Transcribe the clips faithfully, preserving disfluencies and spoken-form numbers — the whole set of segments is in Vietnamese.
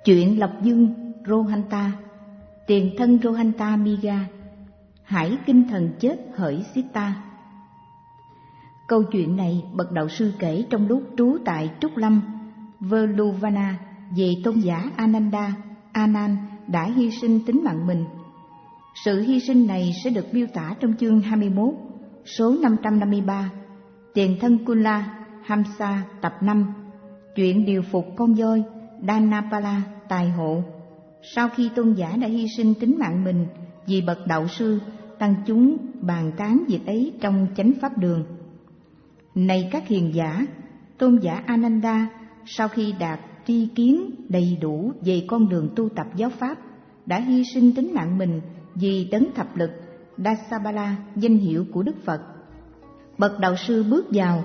Chuyện Lộc Dương Rohanta, tiền thân Rohanta Miga, hải kinh thần chết hỡi Sita. Câu chuyện này bậc đạo sư kể trong lúc trú tại Trúc Lâm, Veluvana, về tôn giả Ananda, Anan đã hy sinh tính mạng mình. Sự hy sinh này sẽ được miêu tả trong chương hai mươi mốt, số năm trăm năm mươi ba, tiền thân Kula, Hamsa, tập năm, chuyện điều phục con voi, Dhanapala, tài hộ. Sau khi tôn giả đã hy sinh tính mạng mình vì bậc đạo sư, tăng chúng bàn tán việc ấy trong chánh pháp đường. Này các hiền giả, tôn giả Ananda sau khi đạt tri kiến đầy đủ về con đường tu tập giáo pháp đã hy sinh tính mạng mình vì đấng thập lực Dasabala, danh hiệu của Đức Phật. Bậc đạo sư bước vào,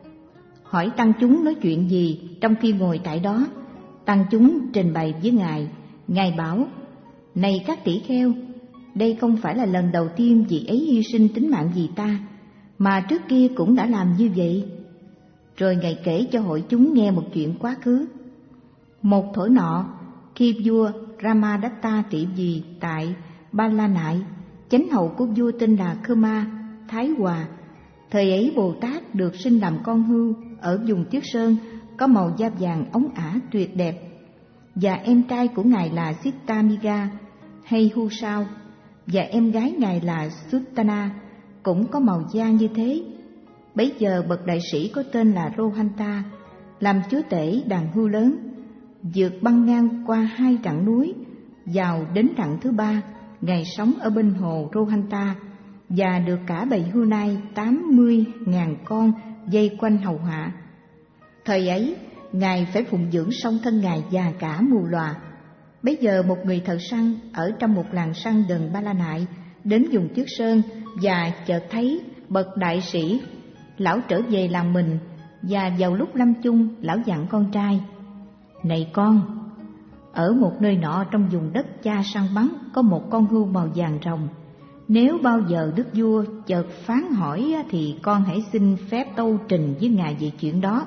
hỏi tăng chúng nói chuyện gì trong khi ngồi tại đó. Tăng chúng trình bày với Ngài. Ngài bảo: này các tỷ kheo, đây không phải là lần đầu tiên vị ấy hy sinh tính mạng vì ta, mà trước kia cũng đã làm như vậy. Rồi Ngài kể cho hội chúng nghe một chuyện quá khứ. Một thuở nọ, khi vua Ramadatta trị vì tại Ba La Nại, chánh hậu của vua tên là Khmer Thái Hòa. Thời ấy Bồ Tát được sinh làm con hươu ở vùng Tuyết Sơn, có màu da vàng óng ả tuyệt đẹp, và em trai của Ngài là Sitamiga hay Hu Sao, và em gái Ngài là Sutana cũng có màu da như thế. Bấy giờ bậc đại sĩ có tên là Rohanta làm chúa tể đàn hươu lớn, vượt băng ngang qua hai rặng núi, vào đến rặng thứ ba. Ngài sống ở bên hồ Rohanta và được cả bầy hươu nai tám mươi ngàn con dây quanh hầu hạ. Thời ấy Ngài phải phụng dưỡng song thân Ngài già cả mù lòa. Bấy giờ một người thợ săn ở trong một làng săn gần Ba La Nại đến vùng Tuyết Sơn và chợt thấy bậc đại sĩ. Lão trở về làng mình, và vào lúc lâm chung lão dặn con trai: này con, ở một nơi nọ trong vùng đất cha săn bắn có một con hươu màu vàng rồng. Nếu bao giờ đức vua chợt phán hỏi thì con hãy xin phép tâu trình với ngài về chuyện đó.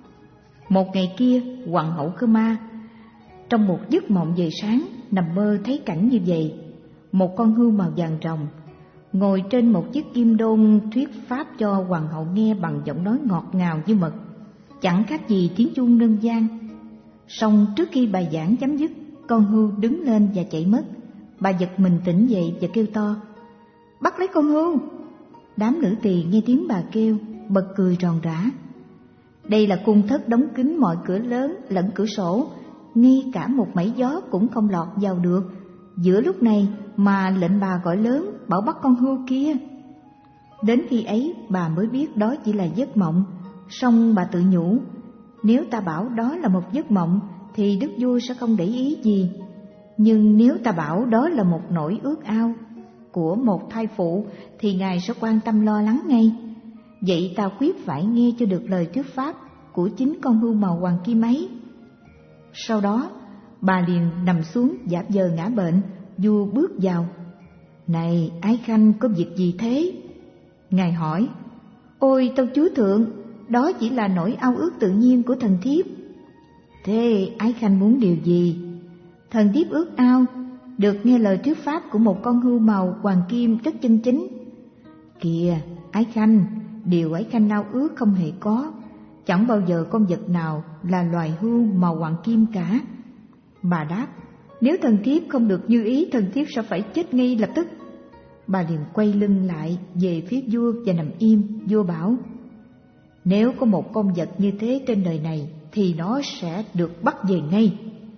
Một ngày kia, hoàng hậu Khmer trong một giấc mộng về sáng nằm mơ thấy cảnh như vậy: một con hươu màu vàng rồng ngồi trên một chiếc kim đôn thuyết pháp cho hoàng hậu nghe bằng giọng nói ngọt ngào như mật, chẳng khác gì tiếng chuông ngân vang. Song trước khi bài giảng chấm dứt, con hươu đứng lên và chạy mất. Bà giật mình tỉnh dậy và kêu to: bắt lấy con hươu! Đám nữ tỳ nghe tiếng bà kêu, bật cười ròn rã. Đây là cung thất đóng kín mọi cửa lớn lẫn cửa sổ, ngay cả một mảy gió cũng không lọt vào được. Giữa lúc này mà lệnh bà gọi lớn bảo bắt con hươu kia. Đến khi ấy bà mới biết đó chỉ là giấc mộng. Song bà tự nhủ: nếu ta bảo đó là một giấc mộng thì đức vua sẽ không để ý gì. Nhưng nếu ta bảo đó là một nỗi ước ao của một thai phụ thì ngài sẽ quan tâm lo lắng ngay. Vậy ta quyết phải nghe cho được lời thuyết pháp của chính con hươu màu hoàng kim ấy. Sau đó bà liền nằm xuống giả vờ ngã bệnh. Vua bước vào: này ái khanh, có việc gì thế? Ngài hỏi: ôi tâu chúa thượng, đó chỉ là nỗi ao ước tự nhiên của thần thiếp. Thế ái khanh muốn điều gì? Thần thiếp ước ao được nghe lời thuyết pháp của một con hươu màu hoàng kim rất chân chính. Kìa ái khanh, điều ái khanh ao ước không hề có. Chẳng bao giờ con vật nào là loài hươu màu hoàng kim cả. Bà đáp: nếu thần thiếp không được như ý, thần thiếp sẽ phải chết ngay lập tức. Bà liền quay lưng lại về phía vua và nằm im. Vua bảo: nếu có một con vật như thế trên đời này thì nó sẽ được bắt về ngay.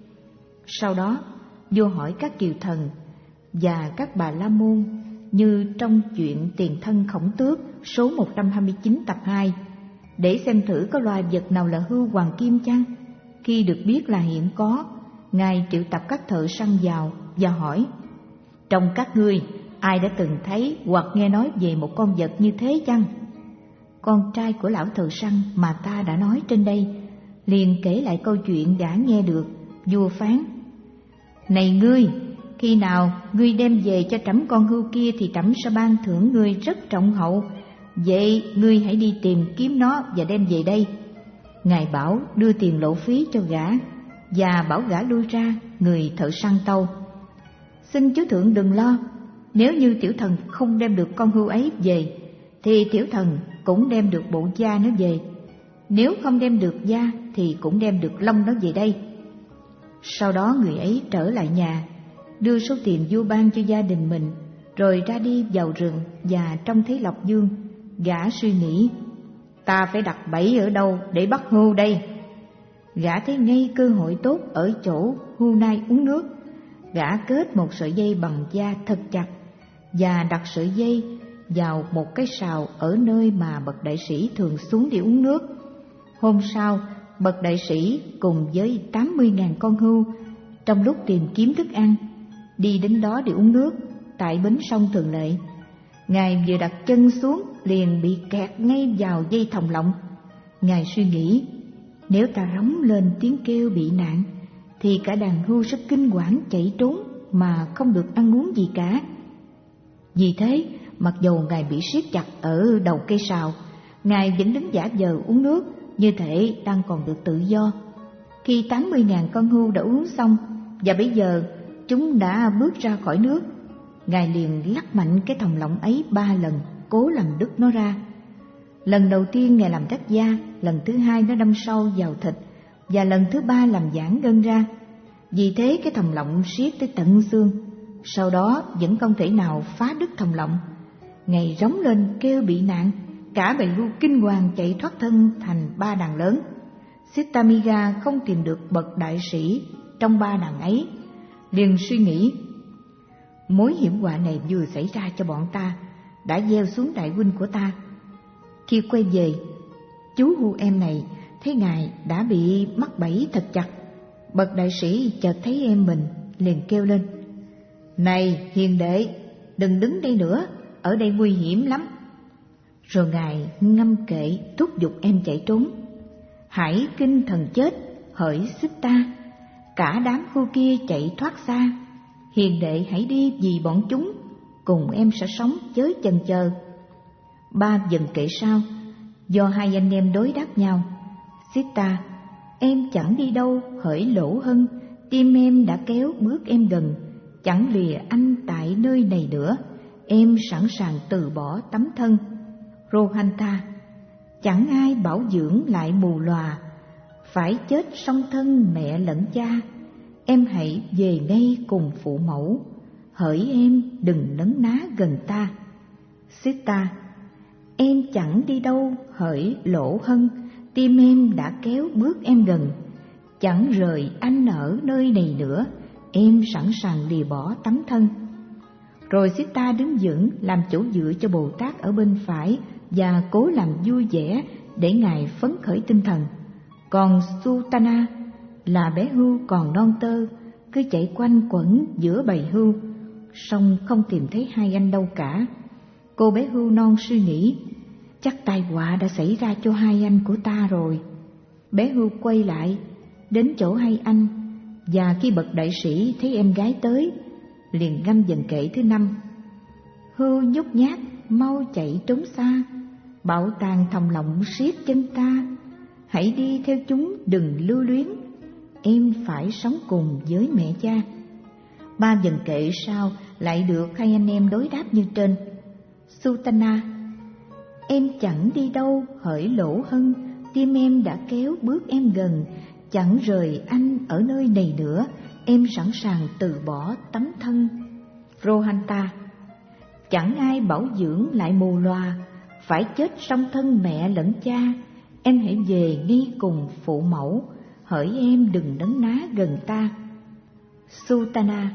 Sau đó vua hỏi các kiều thần và các bà la môn, như trong chuyện tiền thân Khổng Tước số một trăm hai mươi chín tập hai, để xem thử có loài vật nào là hươu hoàng kim chăng. Khi được biết là hiện có, ngài triệu tập các thợ săn vào và hỏi: trong các ngươi ai đã từng thấy hoặc nghe nói về một con vật như thế chăng? Con trai của lão thợ săn mà ta đã nói trên đây liền kể lại câu chuyện đã nghe được. Vua phán: này ngươi, khi nào ngươi đem về cho trẫm con hươu kia thì trẫm sẽ ban thưởng ngươi rất trọng hậu. Vậy ngươi hãy đi tìm kiếm nó và đem về đây. Ngài bảo đưa tiền lộ phí cho gã và bảo gã lui ra. người thợ săn tâu: "Xin chú thượng đừng lo, nếu như tiểu thần không đem được con hươu ấy về, thì tiểu thần cũng đem được bộ da nó về. Nếu không đem được da thì cũng đem được lông nó về đây." Sau đó người ấy trở lại nhà, đưa số tiền vua ban cho gia đình mình, rồi ra đi vào rừng và trông thấy lộc dương. Gã suy nghĩ: "Ta phải đặt bẫy ở đâu để bắt hươu đây?" Gã thấy ngay cơ hội tốt ở chỗ hươu nai uống nước. Gã kết một sợi dây bằng da thật chặt và đặt sợi dây vào một cái sào ở nơi mà bậc đại sĩ thường xuống để uống nước. Hôm sau, bậc đại sĩ cùng với tám mươi nghìn con hươu, trong lúc tìm kiếm thức ăn, đi đến đó để uống nước tại bến sông thường lệ. Ngài vừa đặt chân xuống liền bị kẹt ngay vào dây thòng lọng. Ngài suy nghĩ: nếu ta rống lên tiếng kêu bị nạn thì cả đàn hươu sẽ kinh quản chạy trốn mà không được ăn uống gì cả. Vì thế, mặc dù Ngài bị siết chặt ở đầu cây sào, Ngài vẫn đứng giả vờ uống nước, như thể đang còn được tự do. Khi tám mươi nghìn con hươu đã uống xong và bây giờ chúng đã bước ra khỏi nước, Ngài liền lắc mạnh cái thòng lọng ấy ba lần, cố làm đứt nó ra. Lần đầu tiên Ngài làm rách da, lần thứ hai nó đâm sâu vào thịt, và lần thứ ba làm giãn gân ra. Vì thế cái thòng lọng siết tới tận xương. Sau đó vẫn không thể nào phá đứt thòng lọng. Ngài rống lên kêu bị nạn, cả bầy hươu kinh hoàng chạy thoát thân thành ba đàn lớn. Sitamiga không tìm được bậc đại sĩ trong ba đàn ấy, liền suy nghĩ: mối hiểm họa này vừa xảy ra cho bọn ta đã gieo xuống đại huynh của ta. Khi quay về, chú hươu em này thấy Ngài đã bị mắc bẫy thật chặt. Bậc đại sĩ chợt thấy em mình, liền kêu lên: "Này hiền đệ, đừng đứng đây nữa, ở đây nguy hiểm lắm." Rồi Ngài ngâm kệ thúc giục em chạy trốn: "Hãy kinh thần chết, hỡi xích ta, cả đám hươu kia chạy thoát xa. Hiền đệ hãy đi vì bọn chúng, cùng em sẽ sống chớ chần chờ." Ba dần kệ sau, do hai anh em đối đáp nhau: "Sita, em chẳng đi đâu hỡi Lỗ Hân, tim em đã kéo bước em gần, chẳng lìa anh tại nơi này nữa, em sẵn sàng từ bỏ tấm thân." Rohanta, chẳng ai bảo dưỡng lại mù lòa, phải chết song thân mẹ lẫn cha, em hãy về ngay cùng phụ mẫu, hỡi em đừng nấn ná gần ta. Sita, em chẳng đi đâu hỡi Lỗ Hân, tim em đã kéo bước em gần, chẳng rời anh ở nơi này nữa, em sẵn sàng lìa bỏ tấm thân. Rồi Sita đứng vững làm chỗ dựa cho Bồ Tát ở bên phải và cố làm vui vẻ để Ngài phấn khởi tinh thần. Còn Sutana là bé hươu còn non tơ, cứ chạy quanh quẩn giữa bầy hươu, song không tìm thấy hai anh đâu cả. Cô bé hươu non suy nghĩ: chắc tai họa đã xảy ra cho hai anh của ta rồi. Bé hươu quay lại đến chỗ hai anh, và khi bậc đại sĩ thấy em gái tới, liền ngâm dần kệ thứ năm: "Hươu nhút nhát mau chạy trốn xa, bảo tàng thòng lọng siết chân ta, hãy đi theo chúng đừng lưu luyến, em phải sống cùng với mẹ cha." Ba dần kệ sau lại được hai anh em đối đáp như trên. Sutana, em chẳng đi đâu hỡi Lỗ Hân, tim em đã kéo bước em gần, chẳng rời anh ở nơi này nữa, em sẵn sàng từ bỏ tấm thân. Rohanta, chẳng ai bảo dưỡng lại mù lòa, phải chết song thân mẹ lẫn cha, em hãy về ngay cùng phụ mẫu, hỡi em đừng nấn ná gần ta. Sutana,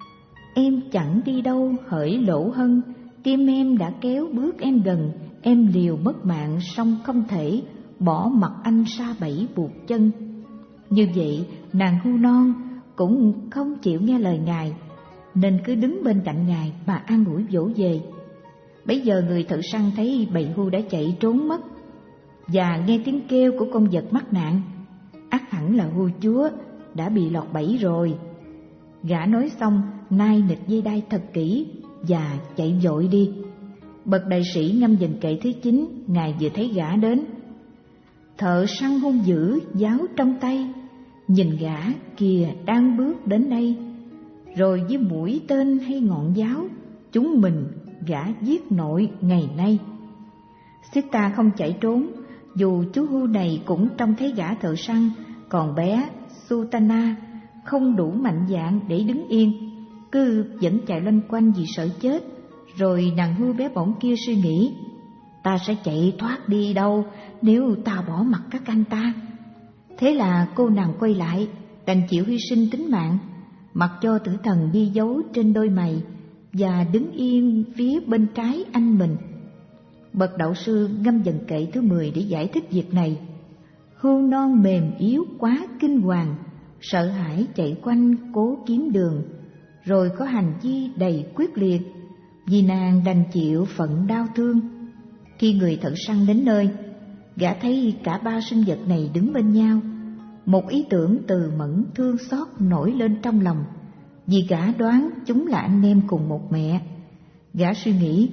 em chẳng đi đâu hỡi Lỗ Hân, tim em đã kéo bước em gần, em liều mất mạng song không thể bỏ mặc anh sa bẫy buộc chân. Như vậy nàng hươu non cũng không chịu nghe lời Ngài, nên cứ đứng bên cạnh Ngài mà an ủi dỗ về. Bấy giờ người thợ săn thấy bầy hươu đã chạy trốn mất, và nghe tiếng kêu của con vật mắc nạn, ắt hẳn là hươu chúa đã bị lọt bẫy rồi. Gã nói xong nai nịt dây đai thật kỹ và chạy vội đi. Bậc đại sĩ ngâm dần kệ thứ chín, Ngài vừa thấy gã đến: "Thợ săn hung dữ, giáo trong tay, nhìn gã kìa đang bước đến đây, rồi với mũi tên hay ngọn giáo, chúng mình gã giết nội ngày nay. Sita không chạy trốn, dù chú hưu này cũng trông thấy gã thợ săn, còn bé Sutana không đủ mạnh dạn để đứng yên, cứ vẫn chạy loanh quanh vì sợ chết. Rồi nàng hưu bé bỏng kia suy nghĩ, ta sẽ chạy thoát đi đâu nếu ta bỏ mặc các anh ta. Thế là cô nàng quay lại, đành chịu hy sinh tính mạng, mặc cho tử thần ghi dấu trên đôi mày và đứng yên phía bên trái anh mình. Bậc đạo sư ngâm dần kệ thứ mười để giải thích việc này. Hưu non mềm yếu quá kinh hoàng, sợ hãi chạy quanh cố kiếm đường, rồi có hành vi đầy quyết liệt, vì nàng đành chịu phận đau thương. Khi người thợ săn đến nơi, gã thấy cả ba sinh vật này đứng bên nhau. Một ý tưởng từ mẫn thương xót nổi lên trong lòng, vì gã đoán chúng là anh em cùng một mẹ. Gã suy nghĩ,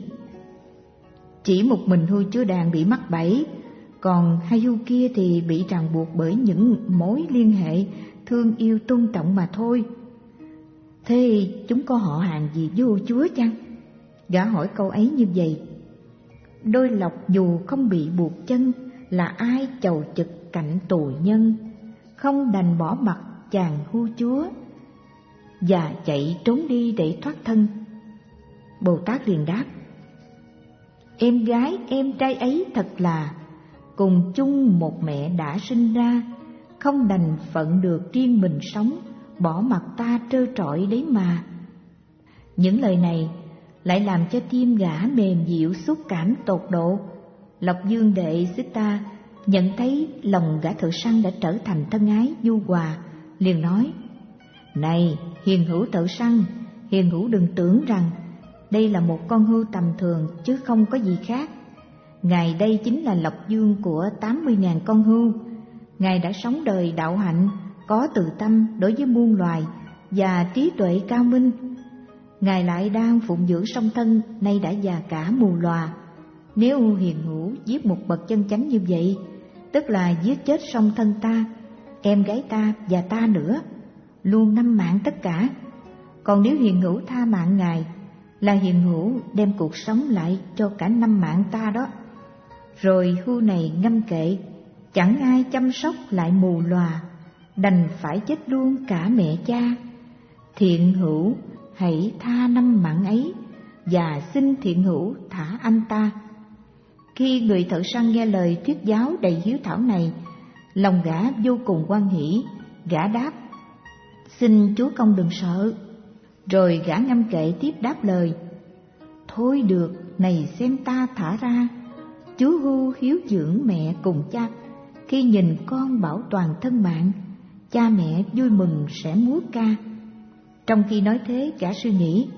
chỉ một mình hưu chúa đàn bị mắc bẫy, còn hai hưu kia thì bị ràng buộc bởi những mối liên hệ thương yêu tôn trọng mà thôi. Thế chúng có họ hàng gì với hưu chúa chăng? Gã hỏi câu ấy như vậy. Đôi lộc dù không bị buộc chân, là ai chầu chực cạnh tù nhân, không đành bỏ mặc chàng hưu chúa và chạy trốn đi để thoát thân. Bồ Tát liền đáp, em gái em trai ấy thật là cùng chung một mẹ đã sinh ra, không đành phận được riêng mình sống, bỏ mặc ta trơ trọi đấy mà. Những lời này lại làm cho tim gã mềm dịu xúc cảm tột độ. Lộc Dương đệ Sita nhận thấy lòng gã thợ săn đã trở thành thân ái nhu hòa, liền nói, này hiền hữu thợ săn, hiền hữu đừng tưởng rằng đây là một con hươu tầm thường chứ không có gì khác. Ngài đây chính là Lộc Dương của tám mươi nghìn con hươu. Ngài đã sống đời đạo hạnh, có từ tâm đối với muôn loài và trí tuệ cao minh. Ngài lại đang phụng dưỡng song thân nay đã già cả mù lòa. Nếu hiền hữu giết một bậc chân chánh như vậy, tức là giết chết song thân ta, em gái ta và ta nữa, luôn năm mạng tất cả. Còn nếu hiền hữu tha mạng Ngài, là hiền hữu đem cuộc sống lại cho cả năm mạng ta đó. Rồi hưu này ngâm kệ, chẳng ai chăm sóc lại mù lòa, đành phải chết luôn cả mẹ cha. Thiện hữu hãy tha năm mạng ấy, và xin thiện hữu thả anh ta. Khi người thợ săn nghe lời thuyết giáo đầy hiếu thảo này, lòng gã vô cùng hoan hỷ. Gã đáp, xin chúa công đừng sợ. Rồi gã ngâm kệ tiếp đáp lời, thôi được, này xem ta thả ra. Chú hưu hiếu dưỡng mẹ cùng cha, khi nhìn con bảo toàn thân mạng, cha mẹ vui mừng sẽ múa ca. Trong khi nói thế, gã suy nghĩ,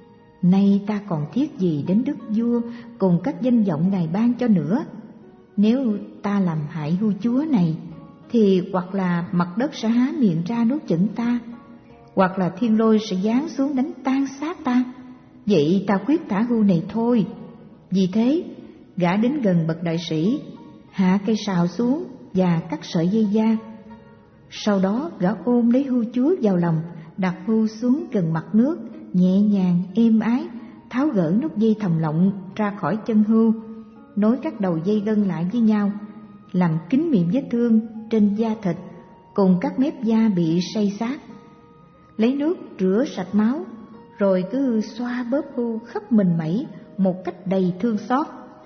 nay ta còn thiết gì đến đức vua cùng các danh vọng Ngài ban cho nữa. Nếu ta làm hại hưu chúa này, thì hoặc là mặt đất sẽ há miệng ra nuốt chửng ta, hoặc là thiên lôi sẽ giáng xuống đánh tan xác ta. Vậy ta quyết thả hưu này thôi. Vì thế, gã đến gần bậc đại sĩ, hạ cây sào xuống và cắt sợi dây da. Sau đó gã ôm lấy hưu chúa vào lòng, đặt hưu xuống gần mặt nước, nhẹ nhàng êm ái tháo gỡ nút dây thòng lọng ra khỏi chân hưu, nối các đầu dây gân lại với nhau, làm kín miệng vết thương trên da thịt cùng các mép da bị xây xát. Lấy nước rửa sạch máu, rồi cứ xoa bóp hưu khắp mình mẩy một cách đầy thương xót.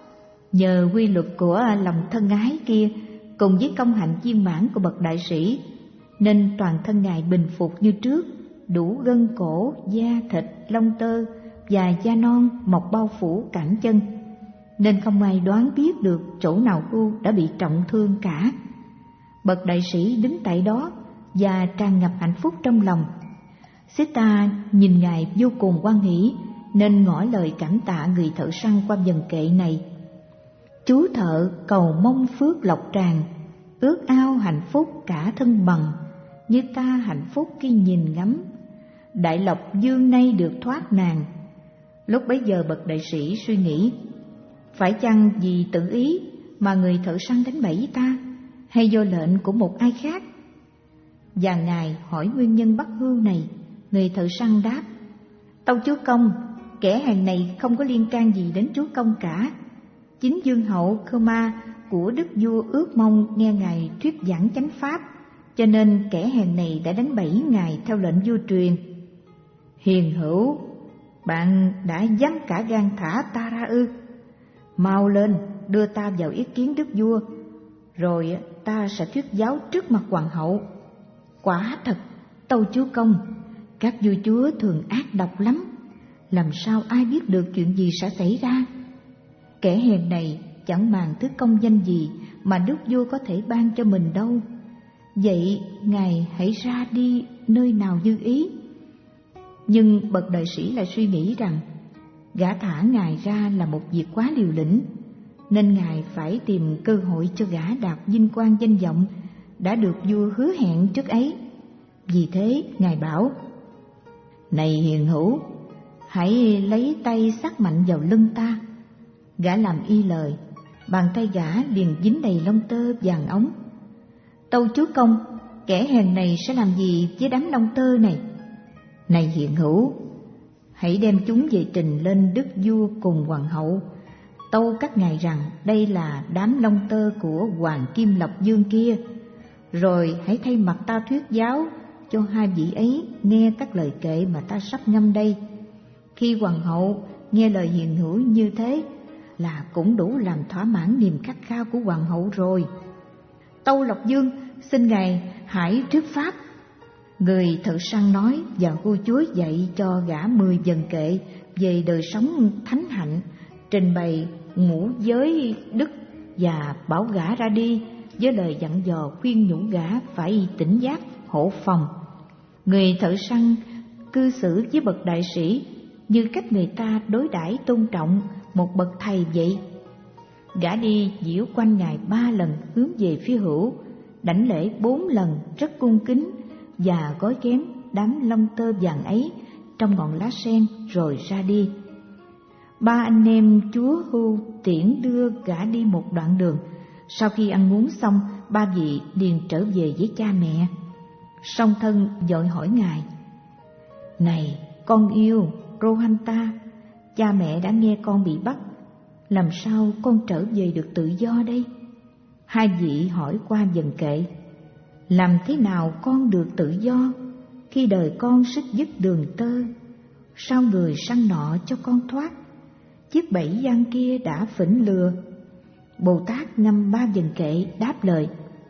Nhờ quy luật của lòng thân ái kia cùng với công hạnh viên mãn của bậc đại sĩ, nên toàn thân Ngài bình phục như trước, đủ gân cổ, da thịt, lông tơ và da non mọc bao phủ cẳng chân, nên không ai đoán biết được chỗ nào hưu đã bị trọng thương cả. Bậc đại sĩ đứng tại đó và tràn ngập hạnh phúc trong lòng. Sita nhìn Ngài vô cùng hoan hỷ, nên ngỏ lời cảm tạ người thợ săn qua vần kệ này. Chú thợ cầu mong phước lộc tràn, ước ao hạnh phúc cả thân bằng, như ta hạnh phúc khi nhìn ngắm. Đại lộc dương nay được thoát nàng. Lúc bấy giờ bậc đại sĩ suy nghĩ, phải chăng vì tự ý mà người thợ săn đánh bẫy ta, hay do lệnh của một ai khác? và ngài hỏi nguyên nhân bắt hươu này. Người thợ săn đáp: Tâu chúa công, kẻ hèn này không có liên can gì đến chúa công cả. Chính vương hậu Khơ-ma của đức vua ước mong nghe ngài thuyết giảng chánh pháp, cho nên kẻ hèn này đã đánh bẫy ngài theo lệnh vua truyền. Hiền hữu, bạn đã dám cả gan thả ta ra ư? Mau lên, đưa ta vào ý kiến đức vua, rồi ta sẽ thuyết giáo trước mặt hoàng hậu. Quả thật, tâu chúa công, các vua chúa thường ác độc lắm, làm sao ai biết được chuyện gì sẽ xảy ra. Kẻ hèn này chẳng màng thứ công danh gì mà đức vua có thể ban cho mình đâu. Vậy ngài hãy ra đi nơi nào như ý. Nhưng bậc đại sĩ lại suy nghĩ rằng gã thả ngài ra là một việc quá liều lĩnh, nên ngài phải tìm cơ hội cho gã đạt vinh quang danh vọng đã được vua hứa hẹn trước ấy. Vì thế ngài bảo: Này hiền hữu, hãy lấy tay xắt mạnh vào lưng ta. Gã làm y lời, bàn tay gã liền dính đầy lông tơ vàng óng. Tâu chúa công, kẻ hèn này sẽ làm gì với đám lông tơ này? Này hiền hữu, hãy đem chúng về trình lên đức vua cùng hoàng hậu, tâu các ngài rằng đây là đám lông tơ của hoàng Kim Lộc Vương kia, rồi hãy thay mặt ta thuyết giáo cho hai vị ấy nghe các lời kệ mà ta sắp ngâm đây. Khi hoàng hậu nghe lời hiền hữu như thế là cũng đủ làm thỏa mãn niềm khát khao của hoàng hậu rồi. Tâu Lộc Vương, xin ngài hãy thuyết pháp. Người thợ săn nói và vua chúa dạy cho gã mười vần kệ về đời sống thánh hạnh, trình bày ngũ giới đức và bảo gã ra đi với lời dặn dò khuyên nhủ gã phải tỉnh giác hộ phòng. Người thợ săn cư xử với bậc đại sĩ như cách người ta đối đãi tôn trọng một bậc thầy vậy. Gã đi diễu quanh ngài ba lần hướng về phía hữu, đảnh lễ bốn lần rất cung kính và gói ghém đám lông tơ vàng ấy trong ngọn lá sen rồi ra đi. Ba anh em chúa hưu tiễn đưa gã đi một đoạn đường. Sau khi ăn uống xong, ba vị liền trở về với cha mẹ. Song thân vội hỏi ngài: Này con yêu Rohanta, cha mẹ đã nghe con bị bắt, làm sao con trở về được tự do đây? Hai vị hỏi qua vần kệ: Làm thế nào con được tự do khi đời con xích dứt đường tơ? Sao người săn nọ cho con thoát? Chiếc bẫy gian kia đã phỉnh lừa. Bồ Tát ngâm ba vần kệ đáp lời: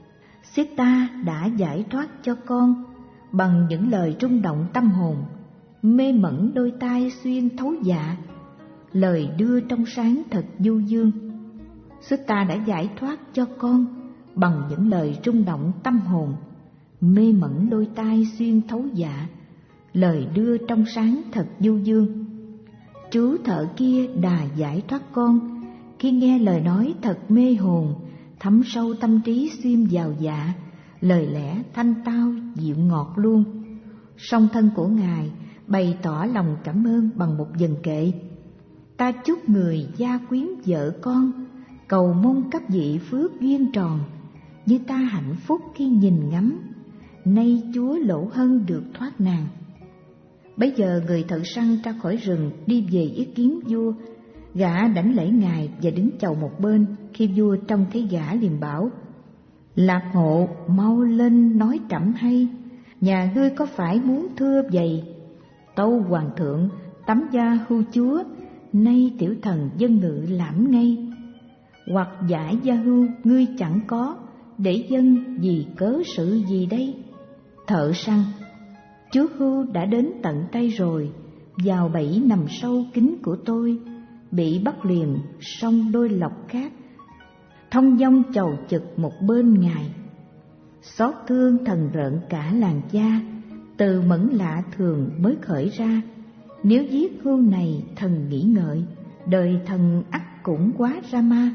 Siddha đã giải thoát cho con bằng những lời rung động tâm hồn, mê mẩn đôi tai xuyên thấu dạ, lời đưa trong sáng thật du dương. Siddha đã giải thoát cho con bằng những lời rung động tâm hồn, mê mẩn đôi tai xuyên thấu dạ, lời đưa trong sáng thật du dương. Chú thợ kia đã giải thoát con khi nghe lời nói thật mê hồn, thấm sâu tâm trí xuyên vào dạ, lời lẽ thanh tao dịu ngọt luôn. Song thân của ngài bày tỏ lòng cảm ơn bằng một vần kệ: Ta chúc người gia quyến vợ con, cầu mong các vị phước duyên tròn, như ta hạnh phúc khi nhìn ngắm, nay chúa Lỗ Hân được thoát nàng. Bấy giờ người thợ săn ra khỏi rừng đi về ý kiến vua. Gã đảnh lễ ngài và đứng chầu một bên. Khi vua trông thấy gã liền bảo: Lạc hộ, mau lên nói trẫm hay, nhà ngươi có phải muốn thưa vậy? Tâu hoàng thượng, tắm gia hưu chúa, nay tiểu thần dân ngự lãm ngay. Hoặc giải gia hưu ngươi chẳng có, để dân vì cớ sự gì đây? Thợ săn: Chúa hưu đã đến tận tay rồi, vào bẫy nằm sâu kín của tôi, bị bắt liền song đôi lọc khác, thông dong chầu chực một bên ngài. Xót thương thần rợn cả làng cha, từ mẫn lạ thường mới khởi ra. Nếu giết hưu này thần nghĩ ngợi, đời thần ắt cũng quá ra ma.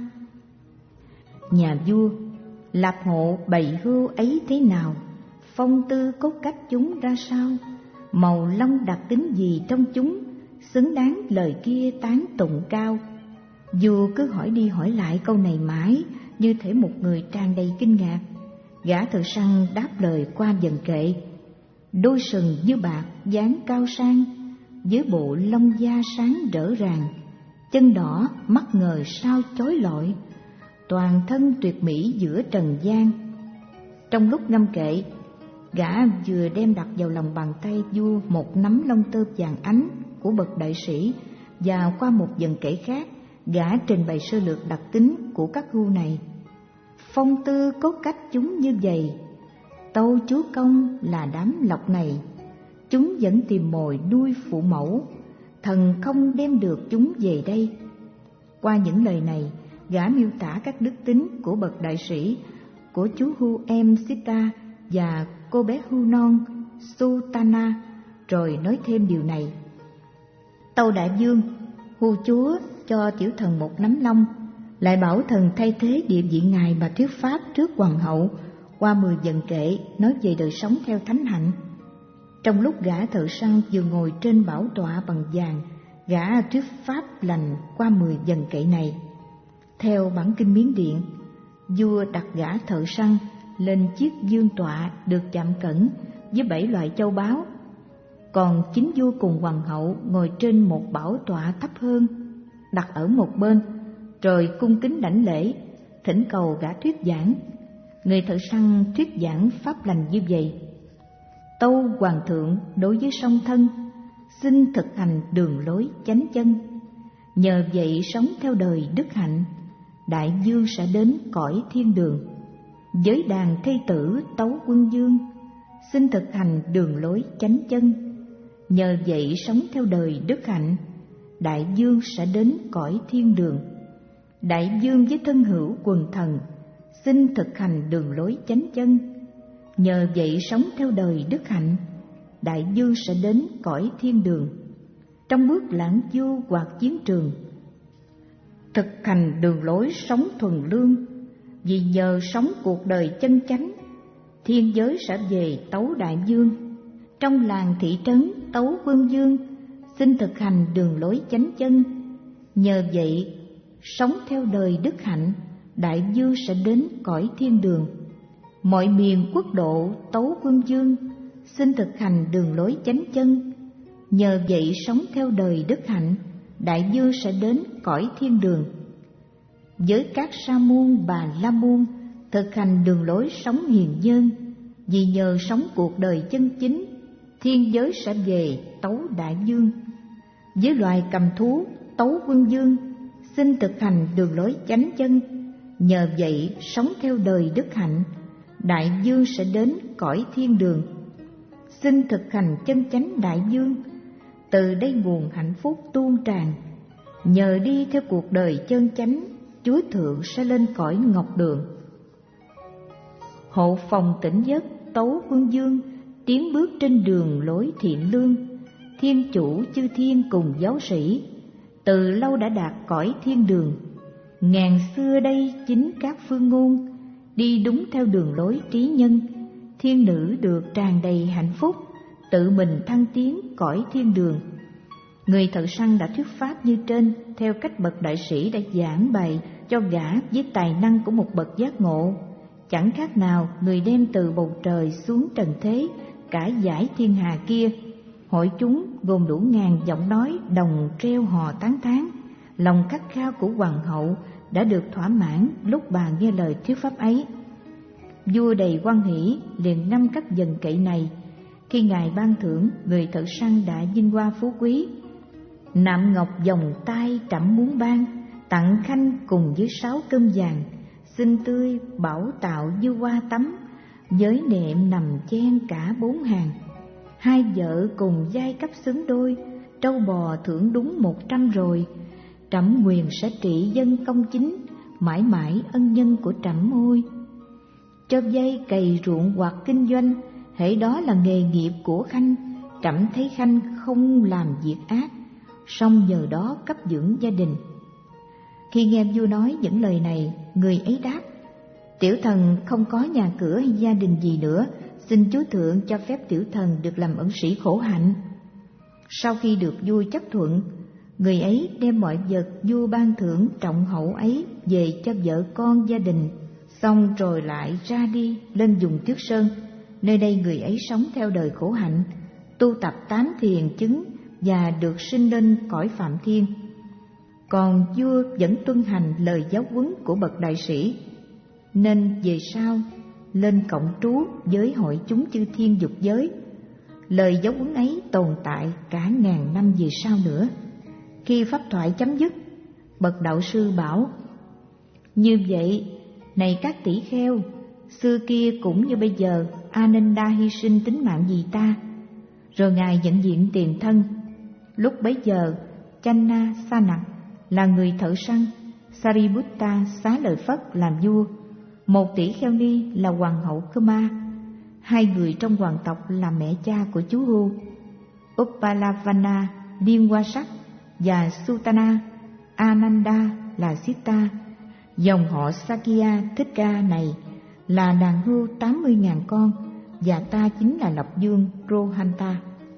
Nhà vua: Lạp hộ bầy hưu ấy thế nào? Phong tư cốt cách chúng ra sao? Màu lông đặc tính gì trong chúng xứng đáng lời kia tán tụng cao? Vua cứ hỏi đi hỏi lại câu này mãi, như thể một người tràn đầy kinh ngạc. Gã thợ săn đáp lời qua dần kệ: đôi sừng như bạc dáng cao sang, với bộ lông da sáng rỡ ràng, chân đỏ mắt ngời sao chói lọi, toàn thân tuyệt mỹ giữa trần gian. Trong lúc ngâm kệ, gã vừa đem đặt vào lòng bàn tay vua một nắm lông tơ vàng ánh của bậc đại sĩ, và qua một dần kệ khác, gã trình bày sơ lược đặc tính của các gu này. Phong tư cốt cách chúng như vậy, tâu chúa công là đám lộc này, chúng vẫn tìm mồi nuôi phụ mẫu, thần không đem được chúng về đây. Qua những lời này, gã miêu tả các đức tính của bậc đại sĩ, của chú Hu em Sita và cô bé Hu non Sutana, rồi nói thêm điều này: tâu đại vương, Hu chúa cho tiểu thần một nắm lông, lại bảo thần thay thế địa vị ngài mà thuyết pháp trước hoàng hậu. Qua mười dần kệ nói về đời sống theo thánh hạnh. Trong lúc gã thợ săn vừa ngồi trên bảo tọa bằng vàng, gã thuyết pháp lành qua mười dần kệ này. Theo bản kinh Miến Điện, vua đặt gã thợ săn lên chiếc vương tọa được chạm cẩn với bảy loại châu báu, còn chính vua cùng hoàng hậu ngồi trên một bảo tọa thấp hơn, đặt ở một bên, rồi cung kính đảnh lễ, thỉnh cầu gã thuyết giảng. Người thợ săn thuyết giảng pháp lành như vậy: tâu hoàng thượng, đối với song thân, xin thực hành đường lối chánh chân, nhờ vậy sống theo đời đức hạnh, đại vương sẽ đến cõi thiên đường. Với đàn thê tử tấu quân dương, xin thực hành đường lối chánh chân, nhờ vậy sống theo đời đức hạnh, đại vương sẽ đến cõi thiên đường. Đại vương với thân hữu quần thần, xin thực hành đường lối chánh chân, nhờ vậy sống theo đời đức hạnh, đại vương sẽ đến cõi thiên đường. Trong bước lãng du hoặc chiến trường, thực hành đường lối sống thuần lương, vì nhờ sống cuộc đời chân chánh, thiên giới sẽ về tấu đại vương. Trong làng thị trấn tấu quân vương, xin thực hành đường lối chánh chân, nhờ vậy sống theo đời đức hạnh, đại vương sẽ đến cõi thiên đường. Mọi miền quốc độ tấu quân vương, xin thực hành đường lối chánh chân, nhờ vậy sống theo đời đức hạnh, đại vương sẽ đến cõi thiên đường. Với các sa môn bà la môn, thực hành đường lối sống hiền nhân, vì nhờ sống cuộc đời chân chính, thiên giới sẽ về tấu đại vương. Với loài cầm thú tấu quân vương, xin thực hành đường lối chánh chân, nhờ vậy sống theo đời đức hạnh, đại vương sẽ đến cõi thiên đường. Xin thực hành chân chánh đại vương, từ đây nguồn hạnh phúc tuôn tràn, nhờ đi theo cuộc đời chân chánh, Chúa Thượng sẽ lên cõi ngọc đường. Hộ phòng tỉnh giấc tấu quân vương, tiến bước trên đường lối thiện lương, thiên chủ chư thiên cùng giáo sĩ, từ lâu đã đạt cõi thiên đường. Ngàn xưa đây chính các phương ngôn, đi đúng theo đường lối trí nhân, thiên nữ được tràn đầy hạnh phúc, tự mình thăng tiến cõi thiên đường. Người thợ săn đã thuyết pháp như trên theo cách bậc đại sĩ đã giảng bày cho gã với tài năng của một bậc giác ngộ, chẳng khác nào người đem từ bầu trời xuống trần thế cả dải thiên hà kia. Hội chúng gồm đủ ngàn giọng nói đồng treo hò tán thán. Lòng khát khao của hoàng hậu đã được thỏa mãn lúc bà nghe lời thuyết pháp ấy. Vua đầy hoan hỷ liền năm các dần kệ này. Khi ngài ban thưởng, người thợ săn đã vinh hoa phú quý. Nạm ngọc vòng tay trẫm muốn ban, tặng khanh cùng với sáu cơm vàng, xinh tươi bảo tạo như hoa tắm, với nệm nằm chen cả bốn hàng. Hai vợ cùng giai cấp xứng đôi, trâu bò thưởng đúng một trăm rồi. Trẫm nguyền sẽ trị dân công chính, mãi mãi ân nhân của trẫm ôi. Cho dây cày ruộng hoặc kinh doanh, hễ đó là nghề nghiệp của khanh, trẫm thấy khanh không làm việc ác, song nhờ đó cấp dưỡng gia đình. Khi nghe vua nói những lời này, người ấy đáp: tiểu thần không có nhà cửa hay gia đình gì nữa, xin chúa thượng cho phép tiểu thần được làm ẩn sĩ khổ hạnh. Sau khi được vua chấp thuận, người ấy đem mọi vật vua ban thưởng trọng hậu ấy về cho vợ con gia đình, xong rồi lại ra đi lên vùng Tuyết Sơn. Nơi đây người ấy sống theo đời khổ hạnh, tu tập tám thiền chứng và được sinh lên cõi Phạm Thiên. Còn vua vẫn tuân hành lời giáo huấn của bậc đại sĩ, nên về sau lên cộng trú với hội chúng chư thiên dục giới. Lời giáo huấn ấy tồn tại cả ngàn năm về sau nữa. Khi pháp thoại chấm dứt, bậc đạo sư bảo: như vậy, này các tỷ kheo, xưa kia cũng như bây giờ, Ananda hy sinh tính mạng vì ta. Rồi ngài nhận diện tiền thân. Lúc bấy giờ, Channa Sanak là người thợ săn, Sariputta xá lợi Phất làm vua, một tỷ kheo ni là hoàng hậu Khmer, hai người trong hoàng tộc là mẹ cha của chú Hu, Uppalavana Liên Hoa Sắc và Sutana Ananda là Sita. Dòng họ Sakya Thích Ca này là đàn hươu tám mươi ngàn con, và ta chính là Lộc Vương Rohanta.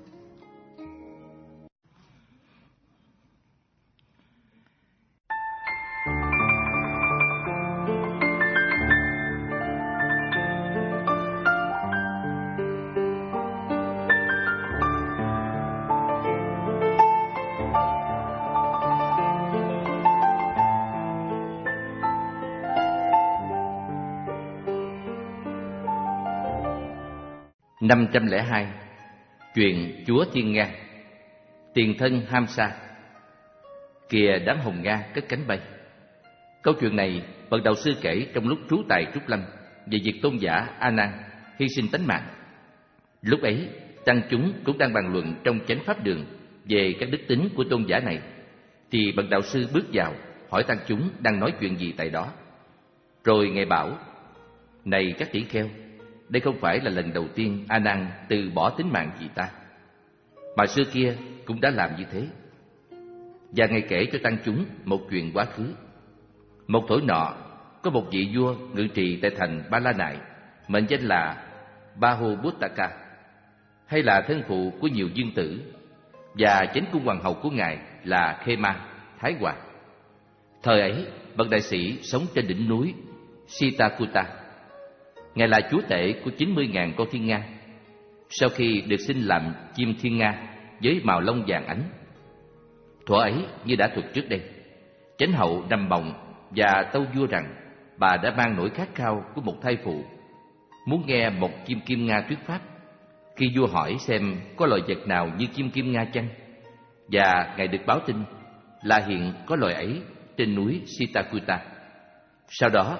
năm trăm lẻ hai. Chuyện Chúa Thiên Nga. Tiền thân Hamsa. Kìa đám hồng Nga cất cánh bay. Câu chuyện này bậc đạo sư kể trong lúc trú tại Trúc Lâm về việc tôn giả A Nan hy sinh tánh mạng. Lúc ấy tăng chúng cũng đang bàn luận trong chánh pháp đường về các đức tính của tôn giả này, thì bậc đạo sư bước vào hỏi tăng chúng đang nói chuyện gì tại đó. Rồi ngài bảo: này các tỷ kheo, đây không phải là lần đầu tiên A Nan từ bỏ tính mạng vì ta, mà xưa kia cũng đã làm như thế. Và ngài kể cho tăng chúng một chuyện quá khứ. Một thổi nọ, có một vị vua ngự trị tại thành Ba La Nại, mệnh danh là Bahubuttaka, hay là thân phụ của nhiều dương tử, và chánh cung hoàng hậu của ngài là Khema, Thái Hoàng. Thời ấy, bậc đại sĩ sống trên đỉnh núi Sitakuta. Ngài là chúa tể của chín mươi ngàn con thiên nga. Sau khi được sinh làm chim thiên nga với màu lông vàng ánh. Thuở ấy, như đã thuật trước đây, chánh hậu nằm bồng và tâu vua rằng bà đã mang nỗi khát khao của một thai phụ, muốn nghe một chim kim nga thuyết pháp. Khi vua hỏi xem có loài vật nào như chim kim nga chăng, và ngài được báo tin là hiện có loài ấy trên núi Sitakuta. Sau đó,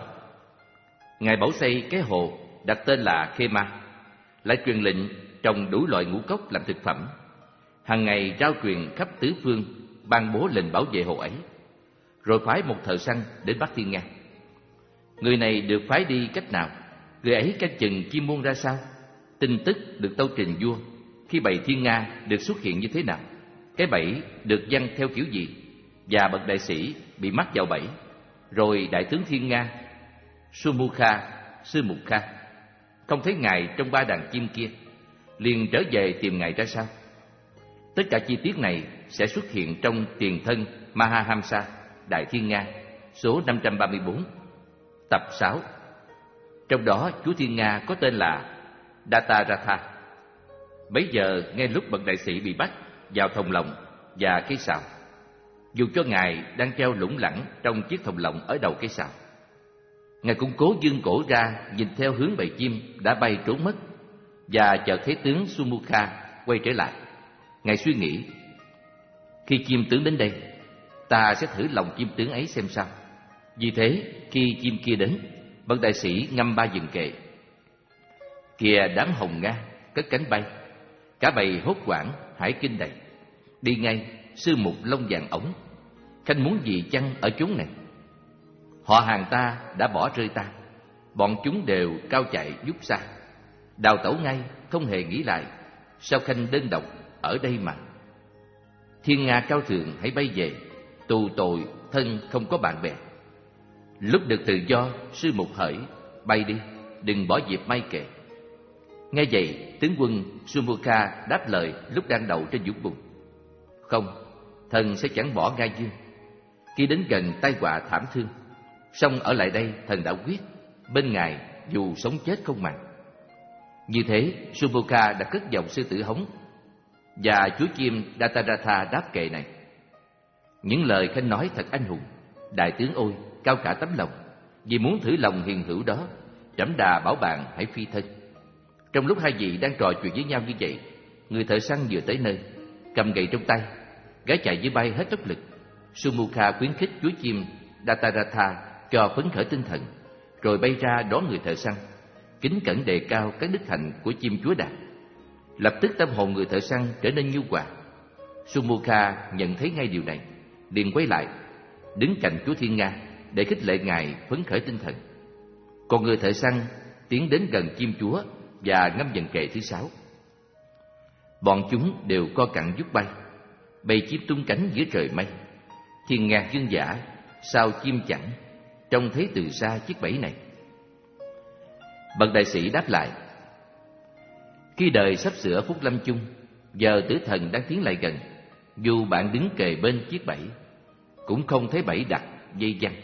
ngài bảo xây cái hồ đặt tên là Khema, lại truyền lệnh trồng đủ loại ngũ cốc làm thực phẩm, hàng ngày trao truyền khắp tứ phương, ban bố lệnh bảo vệ hồ ấy. Rồi phái một thợ săn đến bắt thiên nga. Người này được phái đi cách nào, người ấy canh chừng chim muôn ra sao, tin tức được tâu trình vua. Khi bầy thiên nga được xuất hiện như thế nào, cái bẫy được giăng theo kiểu gì, và bậc đại sĩ bị mắc vào bẫy. Rồi đại tướng thiên nga Sumukha, Sư Mục Kha không thấy ngài trong ba đàn chim kia, liền trở về tìm ngài ra sao. Tất cả chi tiết này sẽ xuất hiện trong Tiền thân Mahahamsa Đại Thiên Nga số năm trăm ba mươi bốn, tập sáu. Trong đó chúa Thiên Nga có tên là Dataratha. Bấy giờ ngay lúc bậc đại sĩ bị bắt vào thòng lọng và cây sào, dù cho ngài đang treo lủng lẳng trong chiếc thòng lọng ở đầu cây sào, ngài cũng cố vươn cổ ra nhìn theo hướng bầy chim đã bay trốn mất. Và chợt thấy tướng Sumukha quay trở lại. Ngài suy nghĩ: khi chim tướng đến đây, ta sẽ thử lòng chim tướng ấy xem sao. Vì thế khi chim kia đến, bậc đại sĩ ngâm ba vần kệ: kìa đám hồng nga cất cánh bay, cả bầy hốt hoảng hải kinh đầy. Đi ngay sư mục lông vàng ống, khanh muốn gì chăng ở chốn này. Họ hàng ta đã bỏ rơi ta, bọn chúng đều cao chạy vút xa. Đào tẩu ngay không hề nghĩ lại, sao khanh đơn độc ở đây mà. Thiên nga cao thượng hãy bay về, tù tội thân không có bạn bè. Lúc được tự do, sư mục hỡi bay đi, đừng bỏ dịp may kệ. Nghe vậy, tướng quân Sumukha đáp lời lúc đang đậu trên vũng bùn: không, thần sẽ chẳng bỏ Nga Dương. Khi đến gần tai họa thảm thương, song ở lại đây thần đã quyết, bên Ngài dù sống chết không màng. Như thế, Subukha đã cất giọng sư tử hống, và chúa chim Dataratha đáp kệ này: những lời khanh nói thật anh hùng, đại tướng ôi, cao cả tấm lòng. Vì muốn thử lòng hiền hữu đó, trẫm đà bảo bạn hãy phi thân. Trong lúc hai vị đang trò chuyện với nhau như vậy, người thợ săn vừa tới nơi, cầm gậy trong tay, gái chạy như bay hết tốc lực. Subukha khuyến khích chúa chim Dataratha cho phấn khởi tinh thần, rồi bay ra đón người thợ săn, kính cẩn đề cao các đức hạnh của chim chúa đạt. Lập tức tâm hồn người thợ săn trở nên nhu hòa. Subukha nhận thấy ngay điều này, liền quay lại, đứng cạnh chúa Thiên Nga để khích lệ ngài phấn khởi tinh thần. Còn người thợ săn tiến đến gần chim chúa và ngâm dần kệ thứ sáu. Bọn chúng đều co cẳng vút bay, bầy chim tung cánh giữa trời mây. Thiên Nga dương dã, sao chim chẳng, trông thấy từ xa chiếc bẫy này. Bậc đại sĩ đáp lại: khi đời sắp sửa phút lâm chung, giờ tử thần đang tiến lại gần, dù bạn đứng kề bên chiếc bẫy, cũng không thấy bẫy đặt dây văng.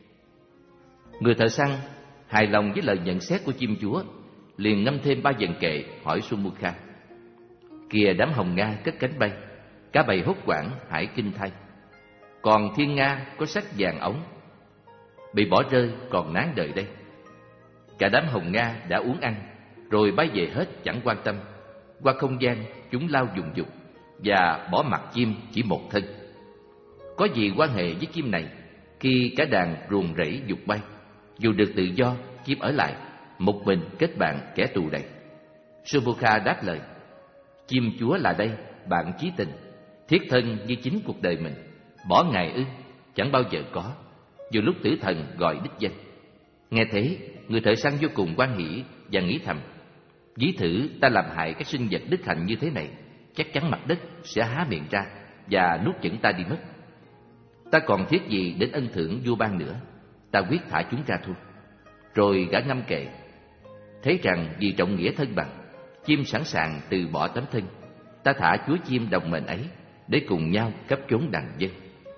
Người thợ săn hài lòng với lời nhận xét của chim chúa, liền ngâm thêm ba dần kệ hỏi Subukha: kìa đám hồng nga cất cánh bay, cả bầy hốt hoảng hãi kinh thay. Còn thiên nga có sắc vàng ống, bị bỏ rơi còn nán đời đây. Cả đám hồng nga đã uống ăn, rồi bay về hết chẳng quan tâm. Qua không gian chúng lao dùng dục, và bỏ mặc chim chỉ một thân. Có gì quan hệ với chim này khi cả đàn ruồng rẫy dục bay? Dù được tự do, chim ở lại, một mình kết bạn kẻ tù đầy. Subukha đáp lời: chim chúa là đây, bạn chí tình, thiết thân như chính cuộc đời mình. Bỏ ngài ư? Chẳng bao giờ có, dù lúc tử thần gọi đích danh. Nghe thế, người thợ săn vô cùng hoan hỉ và nghĩ thầm: ví thử ta làm hại các sinh vật đức hạnh như thế này, chắc chắn mặt đất sẽ há miệng ra và nuốt chửng ta đi mất. Ta còn thiết gì đến ân thưởng vua ban nữa, ta quyết thả chúng ra thôi. Rồi gã ngâm kệ: thấy rằng vì trọng nghĩa thân bằng, chim sẵn sàng từ bỏ tấm thân, ta thả chúa chim đồng mệnh ấy để cùng nhau cấp chốn đàn dân.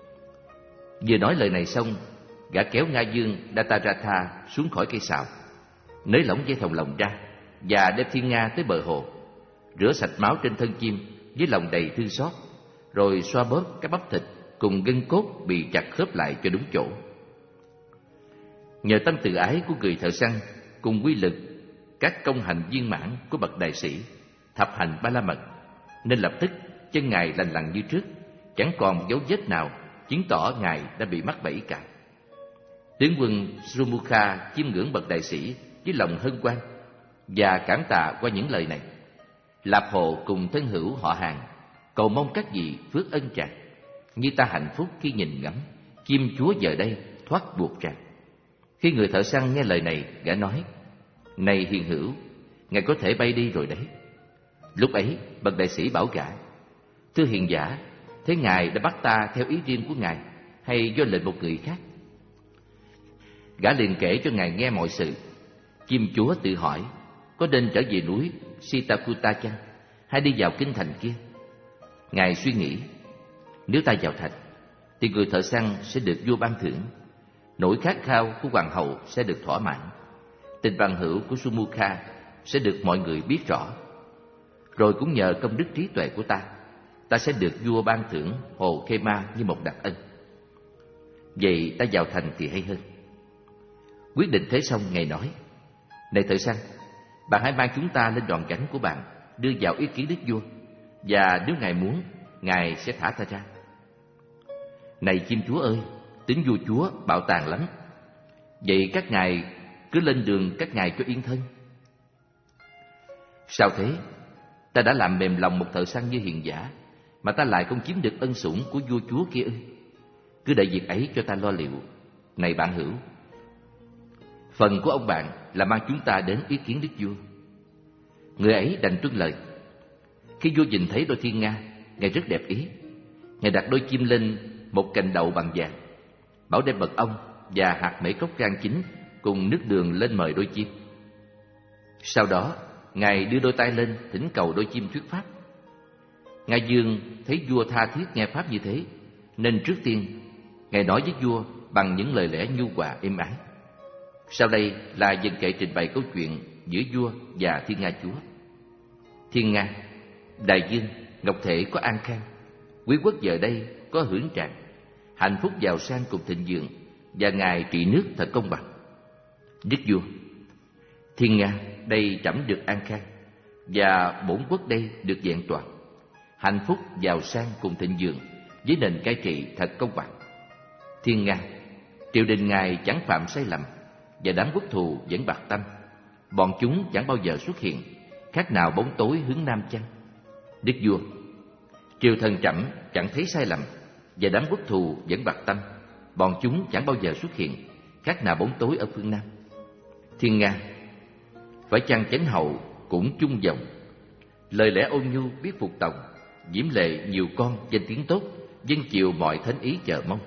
Vừa nói lời này xong, gã kéo Nga Dương Dataratha xuống khỏi cây sào, nới lỏng dây thòng lồng ra và đem thiên nga tới bờ hồ, rửa sạch máu trên thân chim với lòng đầy thương xót, rồi xoa bóp các bắp thịt cùng gân cốt bị chặt khớp lại cho đúng chỗ. Nhờ tâm từ ái của người thợ săn cùng quy lực các công hành viên mãn của bậc đại sĩ thập hành ba la mật, nên lập tức chân ngài lành lặn như trước, chẳng còn dấu vết nào chứng tỏ ngài đã bị mắc bẫy cả. Tướng quân Subukha chiêm ngưỡng bậc đại sĩ với lòng hân hoan và cảm tạ qua những lời này. Lạp Hồ cùng thân hữu họ hàng cầu mong các vị phước ân tràng, như ta hạnh phúc khi nhìn ngắm chim chúa giờ đây thoát buộc ra. Khi người thợ săn nghe lời này, gã nói: này hiền hữu, ngài có thể bay đi rồi đấy. Lúc ấy bậc đại sĩ bảo gã: thưa hiền giả, thế ngài đã bắt ta theo ý riêng của ngài, hay do lệnh một người khác? Gã liền kể cho ngài nghe mọi sự. Chim chúa tự hỏi có nên trở về núi Sitakuta chăng, hay đi vào kinh thành kia. Ngài suy nghĩ: nếu ta vào thành thì người thợ săn sẽ được vua ban thưởng, nỗi khát khao của hoàng hậu sẽ được thỏa mãn, tình bằng hữu của Subukha sẽ được mọi người biết rõ. Rồi cũng nhờ công đức trí tuệ của ta, ta sẽ được vua ban thưởng hồ Khema như một đặc ân. Vậy ta vào thành thì hay hơn. Quyết định thế xong, ngài nói: này thợ săn, bạn hãy mang chúng ta lên đoàn cảnh của bạn, đưa vào ý kiến đức vua, và nếu ngài muốn, ngài sẽ thả ta ra. Này chim chúa ơi, tính vua chúa bạo tàn lắm. Vậy các ngài cứ lên đường các ngài cho yên thân. Sao thế? Ta đã làm mềm lòng một thợ săn như hiền giả, mà ta lại không chiếm được ân sủng của vua chúa kia ư? Cứ để việc ấy cho ta lo liệu. Này bạn hữu, phần của ông bạn là mang chúng ta đến ý kiến đức vua. Người ấy đành tuân lời. Khi vua nhìn thấy đôi thiên nga, ngài rất đẹp ý. Ngài đặt đôi chim lên một cành đậu bằng vàng, bảo đem mật ong và hạt mễ cốc rang chín cùng nước đường lên mời đôi chim. Sau đó ngài đưa đôi tay lên thỉnh cầu đôi chim thuyết pháp. Nga Dương thấy vua tha thiết nghe pháp như thế, nên trước tiên ngài nói với vua bằng những lời lẽ nhu hòa êm ái. Sau đây là dần kệ trình bày câu chuyện giữa vua và Thiên Nga chúa. Thiên Nga, đại dương, ngọc thể có an khang, quý quốc giờ đây có hưởng trạng, hạnh phúc giàu sang cùng thịnh vượng, và ngài trị nước thật công bằng. Đức vua: Thiên Nga, đây trẫm được an khang, và bổn quốc đây được vẹn toàn, hạnh phúc giàu sang cùng thịnh vượng, với nền cai trị thật công bằng. Thiên Nga, triều đình ngài chẳng phạm sai lầm, và đám quốc thù vẫn bạc tâm, bọn chúng chẳng bao giờ xuất hiện, khác nào bóng tối hướng nam chăng? Đức vua: Triều thần trẫm chẳng thấy sai lầm, và đám quốc thù vẫn bạc tâm, bọn chúng chẳng bao giờ xuất hiện, khác nào bóng tối ở phương nam. Thiên Nga, phải chăng chánh hậu cũng chung dòng, lời lẽ ôn nhu biết phục tòng, diễm lệ nhiều con danh tiếng tốt, dân chiều mọi thánh ý chờ mong.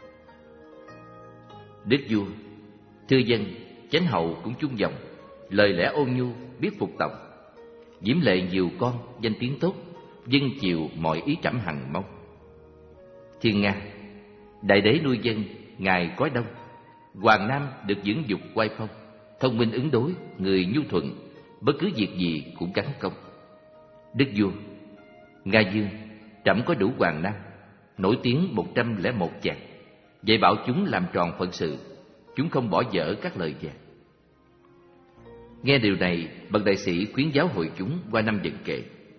Đức vua: Thưa dân, chánh hậu cũng chung dòng, lời lẽ ôn nhu biết phục tòng, diễm lệ nhiều con danh tiếng tốt, dân chiều mọi ý trẫm hằng mong. Thiên Nga, đại đế nuôi dân ngài có đông, hoàng nam được dưỡng dục oai phong, thông minh ứng đối, người nhu thuận, bất cứ việc gì cũng gắn công. Đức vua: Nga dương, trẫm có đủ hoàng nam, nổi tiếng một trăm lẻ một chàng, dạy bảo chúng làm tròn phận sự, chúng không bỏ dở các lời vàng. Nghe điều này, bậc đại sĩ khuyến giáo hội chúng qua năm dần kệ.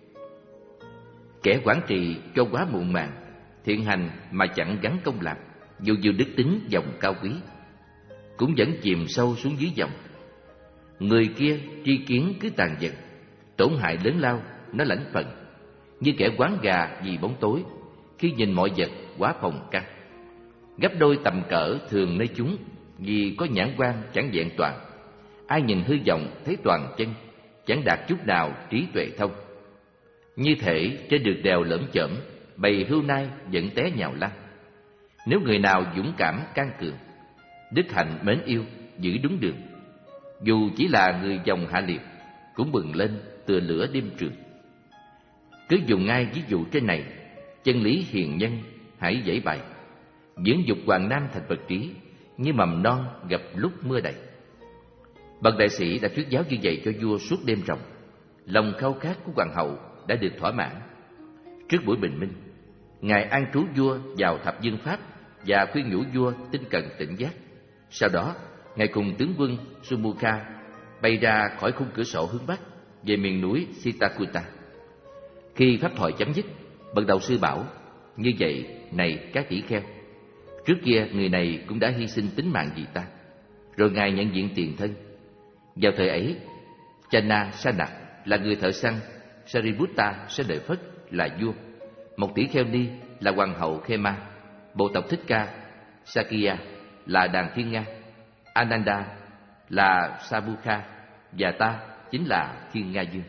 Kẻ quản trị cho quá muộn màng, thiện hành mà chẳng gắn công làm, dù dù đức tính dòng cao quý, cũng vẫn chìm sâu xuống dưới dòng. Người kia tri kiến cứ tàn dần, tổn hại lớn lao nó lãnh phần, như kẻ quán gà vì bóng tối, khi nhìn mọi vật quá phòng căng. Gấp đôi tầm cỡ thường nơi chúng, vì có nhãn quan chẳng vẹn toàn. Ai nhìn hư vọng thấy toàn chân, chẳng đạt chút nào trí tuệ thông. Như thể trên đường đèo lởm chởm, bầy hươu nai vẫn té nhào lăn. Nếu người nào dũng cảm can cường, đức hạnh mến yêu, giữ đúng đường, dù chỉ là người dòng hạ liệt, cũng bừng lên tựa lửa đêm trường. Cứ dùng ngay ví dụ trên này, chân lý hiền nhân hãy dãy bày, dưỡng dục hoàng nam thành vật trí, như mầm non gặp lúc mưa đầy. Bậc đại sĩ đã thuyết giáo như vậy cho vua suốt đêm ròng. Lòng khao khát của hoàng hậu đã được thỏa mãn. Trước buổi bình minh, ngài an trú vua vào thập dương pháp và khuyên nhủ vua tinh cần tỉnh giác. Sau đó, ngài cùng tướng quân Sumukha bay ra khỏi khung cửa sổ hướng bắc về miền núi Sitakuta. Khi pháp thoại chấm dứt, bậc đạo sư bảo: Như vậy, này các tỷ kheo, trước kia người này cũng đã hy sinh tính mạng vì ta, rồi ngài nhận diện tiền thân. Vào thời ấy, Channa Sana là người thợ săn, Sariputta sẽ đời Phất là vua, một tỷ kheo ni là hoàng hậu Khema, bộ tộc Thích Ca Sakya là đàn Thiên Nga, Ananda là Sabukha, và ta chính là Thiên Nga Dương.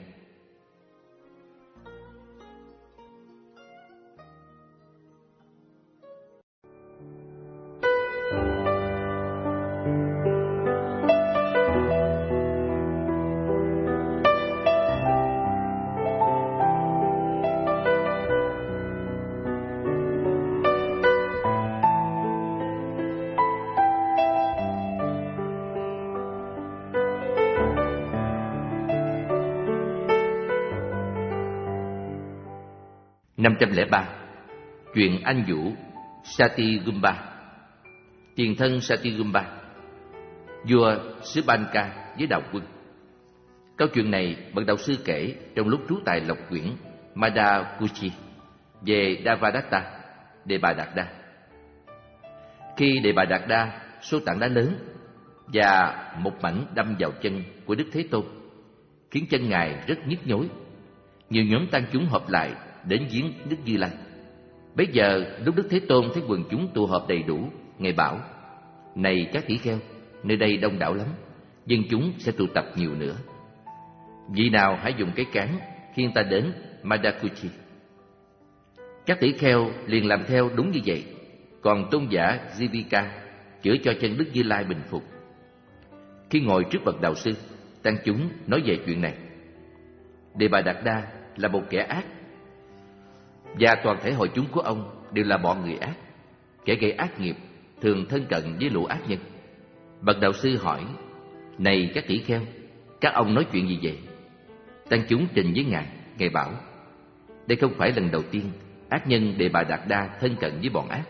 năm trăm lẻ ba. Chuyện anh vũ Satyagumba. Tiền thân Satyagumba, vua xứ Banka với đạo quân. Câu chuyện này bậc đạo sư kể trong lúc trú tại Lộc Quyển Madakuchi về Devadatta, Đề Bà Đạt Đa. Khi Đề Bà Đạt Đa số tảng đá lớn và một mảnh đâm vào chân của Đức Thế Tôn, khiến chân ngài rất nhức nhối. Nhiều nhóm tăng chúng họp lại đến viếng Đức Như Lai. Bấy giờ lúc Đức Thế Tôn thấy quần chúng tụ họp đầy đủ, ngài bảo: Này các tỷ kheo, nơi đây đông đảo lắm, dân chúng sẽ tụ tập nhiều nữa. Vị nào hãy dùng cái cán khiêng ta đến Madakuchi. Các tỷ kheo liền làm theo đúng như vậy. Còn tôn giả Jivika chữa cho chân Đức Như Lai bình phục. Khi ngồi trước bậc đạo sư, tăng chúng nói về chuyện này. Đề Bà Đạt Đa là một kẻ ác, và toàn thể hội chúng của ông đều là bọn người ác. Kẻ gây ác nghiệp thường thân cận với lũ ác nhân. Bậc đạo sư hỏi: Này các tỷ kheo, các ông nói chuyện gì vậy? Tăng chúng trình với ngài. Ngài bảo: đây không phải lần đầu tiên ác nhân Đề Bà Đạt Đa thân cận với bọn ác,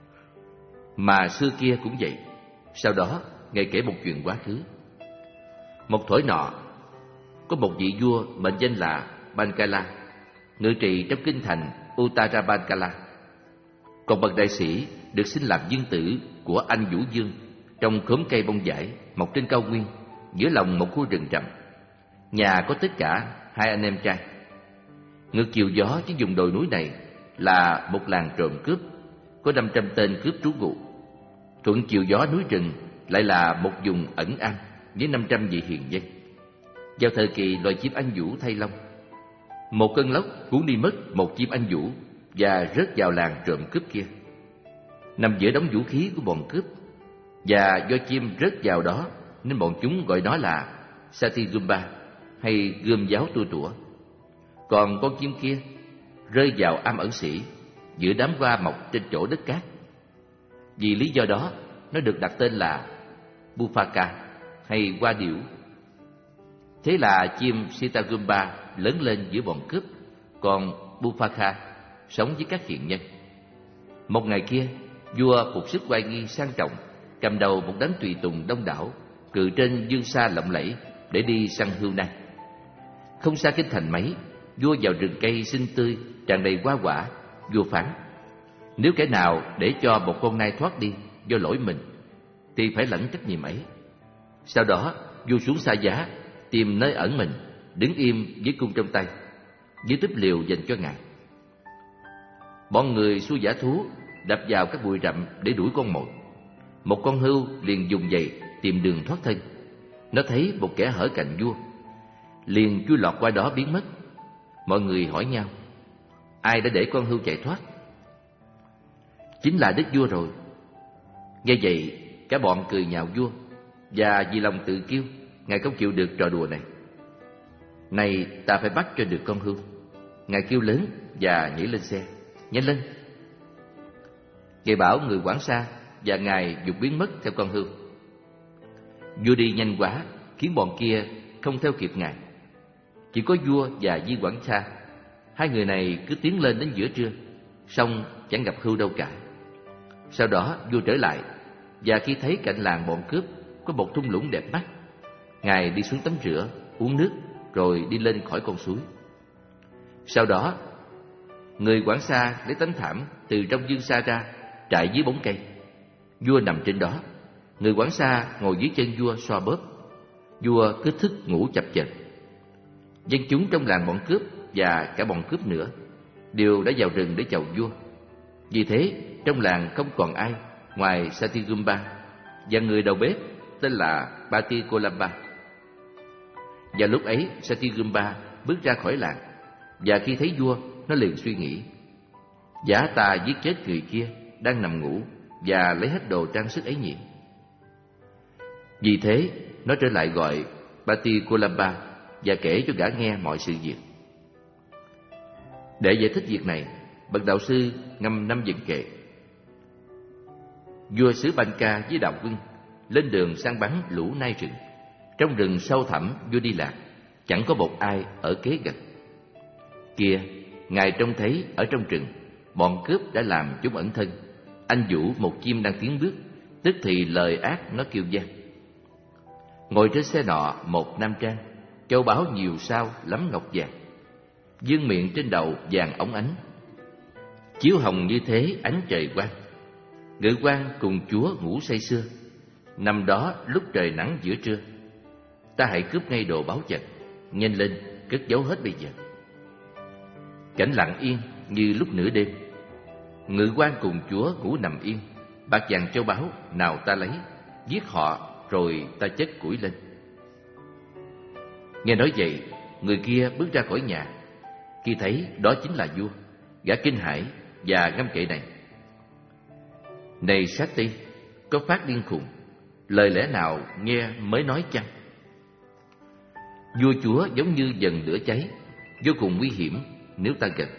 mà xưa kia cũng vậy. Sau đó ngài kể một chuyện quá khứ. Một thổi nọ, có một vị vua mệnh danh là Bankala, ngự trị trong kinh thành Uttara Bankala. Còn bậc đại sĩ được sinh làm dương tử của anh Vũ Dương trong khóm cây bông vải mọc trên cao nguyên giữa lòng một khu rừng rậm. Nhà có tất cả hai anh em trai. Ngược chiều gió với vùng đồi núi này là một làng trộm cướp, có năm trăm tên cướp trú ngụ. Thuận chiều gió núi rừng lại là một vùng ẩn an với năm trăm vị hiền dân. Vào thời kỳ loài chim anh vũ thay lông, một cơn lốc cuốn đi mất một chim anh vũ và rớt vào làng trộm cướp kia, nằm giữa đống vũ khí của bọn cướp. Và do chim rớt vào đó nên bọn chúng gọi nó là Satigumba, hay gươm giáo tua tủa. Còn con chim kia rơi vào am ẩn sĩ giữa đám hoa mọc trên chỗ đất cát. Vì lý do đó nó được đặt tên là Bufaka, hay hoa điểu. Thế là chim Sitagumba lớn lên giữa bọn cướp, còn Bufaka sống với các hiền nhân. Một ngày kia, vua phục sức oai nghi sang trọng, cầm đầu một đám tùy tùng đông đảo, cự trên dương xa lộng lẫy để đi săn hươu nai. Không xa kinh thành mấy, vua vào rừng cây xinh tươi tràn đầy hoa quả. Vua phán: nếu kẻ nào để cho một con nai thoát đi do lỗi mình thì phải lãnh trách nhiệm ấy. Sau đó vua xuống xa giá, tìm nơi ẩn mình, đứng im với cung trong tay, dưới túp liều dành cho ngài. Bọn người xua giả thú đập vào các bụi rậm để đuổi con mồi. Một con hươu liền dùng giày tìm đường thoát thân. Nó thấy một kẻ hở cạnh vua, liền chui lọt qua đó biến mất. Mọi người hỏi nhau: ai đã để con hươu chạy thoát? Chính là đức vua rồi. Nghe vậy, cả bọn cười nhạo vua, và vì lòng tự kiêu, ngài không chịu được trò đùa này. Này, ta phải bắt cho được con hươu. Ngài kêu lớn và nhảy lên xe. Nhanh lên! Ngài bảo người quản xa, và ngài dục biến mất theo con hươu. Vua đi nhanh quá khiến bọn kia không theo kịp ngài. Chỉ có vua và Di Quản Xa, hai người này cứ tiến lên đến giữa trưa, song chẳng gặp hươu đâu cả. Sau đó vua trở lại, và khi thấy cạnh làng bọn cướp có một thung lũng đẹp mắt, ngài đi xuống tắm rửa, uống nước, rồi đi lên khỏi con suối. Sau đó người quản xa lấy tấm thảm từ trong dương xa ra trải dưới bóng cây. Vua nằm trên đó, người quản xa ngồi dưới chân vua xoa bóp. Vua cứ thức ngủ chập chờn. Dân chúng trong làng bọn cướp và cả bọn cướp nữa đều đã vào rừng để chầu vua. Vì thế trong làng không còn ai ngoài Satigumba và người đầu bếp tên là Batikolamba. Và lúc ấy Satigumba bước ra khỏi làng, và khi thấy vua, nó liền suy nghĩ: giả ta giết chết người kia đang nằm ngủ và lấy hết đồ trang sức ấy nhỉ. Vì thế nó trở lại gọi Batikolamba và kể cho gã nghe mọi sự việc. Để giải thích việc này, bậc đạo sư ngâm năm vần kệ: vua xứ Banka với đạo quân lên đường săn bắn lũ nai rừng. Trong rừng sâu thẳm vua đi lạc, chẳng có một ai ở kế gần. Kia, ngài trông thấy ở trong rừng, bọn cướp đã làm chúng ẩn thân. Anh vũ một chim đang tiến bước, tức thì lời ác nó kêu vang. Ngồi trên xe nọ một nam trang, châu báu nhiều sao lắm ngọc vàng, dương miệng trên đầu vàng óng ánh, chiếu hồng như thế ánh trời quang. Ngự quan cùng chúa ngủ say sưa, nằm đó lúc trời nắng giữa trưa. Ta hãy cướp ngay đồ báu vật, nhanh lên cất giấu hết bây giờ. Cảnh lặng yên như lúc nửa đêm. Ngự quan cùng chúa ngủ nằm yên, bạc vàng châu báu nào ta lấy, giết họ rồi ta chất củi lên. Nghe nói vậy, người kia bước ra khỏi nhà. Khi thấy đó chính là vua, gã kinh hãi và ngâm kệ này: này Sati, có phát điên khùng, lời lẽ nào nghe mới nói chăng? Vua chúa giống như dần lửa cháy, vô cùng nguy hiểm nếu ta gần.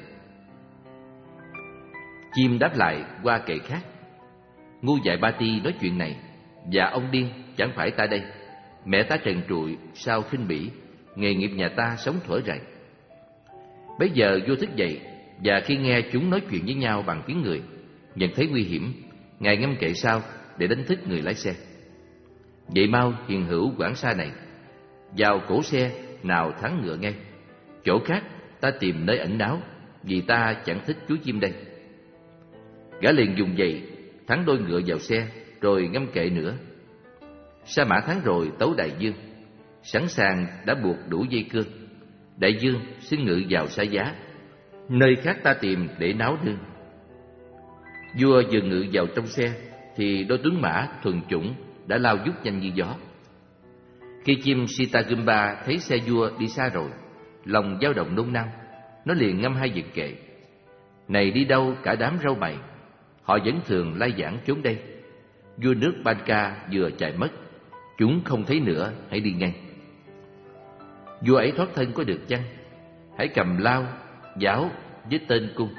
Chim đáp lại qua kệ khác: ngu dại Ba Ti nói chuyện này, và ông điên chẳng phải ta đây. mẹ ta trần trụi sao khinh bỉ, nghề nghiệp nhà ta sống thuở rày. Bấy giờ vua thức dậy, và khi nghe chúng nói chuyện với nhau bằng tiếng người, nhận thấy nguy hiểm, ngài ngâm kệ sau để đánh thức người lái xe. Vậy mau hiền hữu quản xa này, vào cổ xe nào thắng ngựa ngay, chỗ khác ta tìm nơi ẩn náu, vì ta chẳng thích chú chim đây. Gã liền dùng giày thắng đôi ngựa vào xe, rồi ngâm kệ nữa. Sa Mã thắng rồi tấu đại dương, sẵn sàng đã buộc đủ dây cương. Đại dương xin ngự vào Sa Giá, nơi khác ta tìm để náo nương. Vua vừa ngự vào trong xe thì đôi tuấn mã thuần chủng đã lao vút nhanh như gió. Khi chim Sitagumba thấy xe vua đi xa rồi, lòng dao động nôn nao, nó liền ngâm hai vần kệ: này đi đâu cả đám râu mày, họ vẫn thường lai vãng trốn đây. Vua nước Banca vừa chạy mất, chúng không thấy nữa, hãy đi ngay. Vua ấy thoát thân có được chăng? Hãy cầm lao, giáo với tên cung.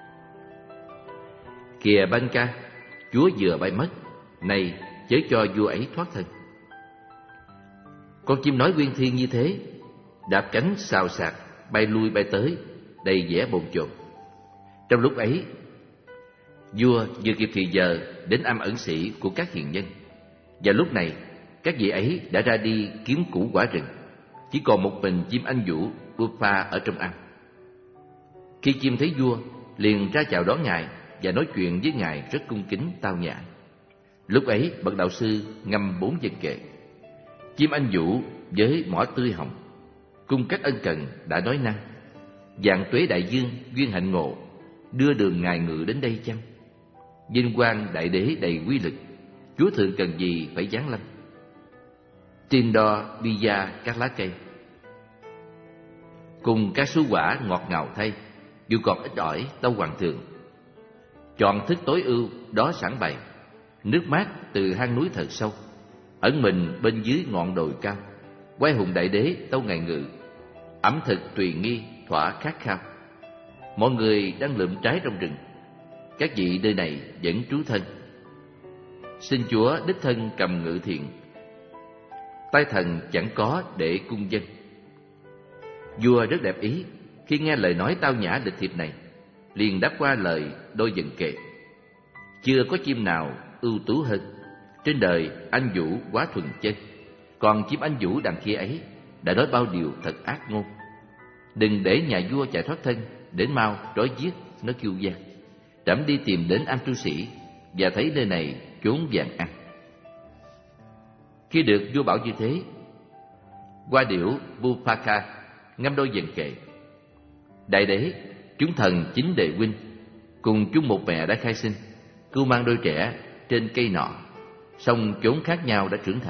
Kìa Banca, chúa vừa bay mất, này chớ cho vua ấy thoát thân. Con chim nói nguyên thiên như thế, đạp cánh xào xạc, bay lui bay tới, đầy vẻ bồn chồn. Trong lúc ấy, vua vừa kịp thì giờ đến am ẩn sĩ của các hiền nhân. Và lúc này, các vị ấy đã ra đi kiếm củ quả rừng, chỉ còn một mình chim anh vũ Bupa ở trong am. Khi chim thấy vua, liền ra chào đón ngài và nói chuyện với ngài rất cung kính tao nhã. Lúc ấy, bậc đạo sư ngâm bốn vần kệ. Chim anh vũ với mỏ tươi hồng, cung cách ân cần đã nói năng: vạn tuế đại dương duyên hạnh ngộ, đưa đường ngài ngự đến đây chăng? Vinh quang đại đế đầy quy lực, chúa thượng cần gì phải giáng lâm. Tin đo bi da các lá cây, cùng các số quả ngọt ngào thay, dù còn ít ỏi tâu hoàng thượng. Chọn thức tối ưu đó sẵn bày, nước mát từ hang núi thật sâu, ẩn mình bên dưới ngọn đồi cao. Quay hùng đại đế tâu ngài ngự, ẩm thực tùy nghi thỏa khát khao. Mọi người đang lượm trái trong rừng, các vị nơi này vẫn trú thân. Xin chúa đích thân cầm ngự thiện, tay thần chẳng có để cung dân. Vua rất đẹp ý khi nghe lời nói tao nhã lịch thiệp này, liền đáp qua lời đôi vần kệ: chưa có chim nào ưu tú hơn, trên đời anh vũ quá thuần chân. Còn chim anh vũ đằng kia ấy đã nói bao điều thật ác ngôn. Đừng để nhà vua chạy thoát thân, đến mau trói giết nó kêu gian. Trẫm đi tìm đến am tu sĩ và thấy nơi này chốn vàng ăn. Khi được vua bảo như thế, qua điểu Bupaka ngâm đôi vần kệ: đại đế, chúng thần chính đệ huynh, cùng chung một mẹ đã khai sinh, cưu mang đôi trẻ trên cây nọ, song chốn khác nhau đã trưởng thành.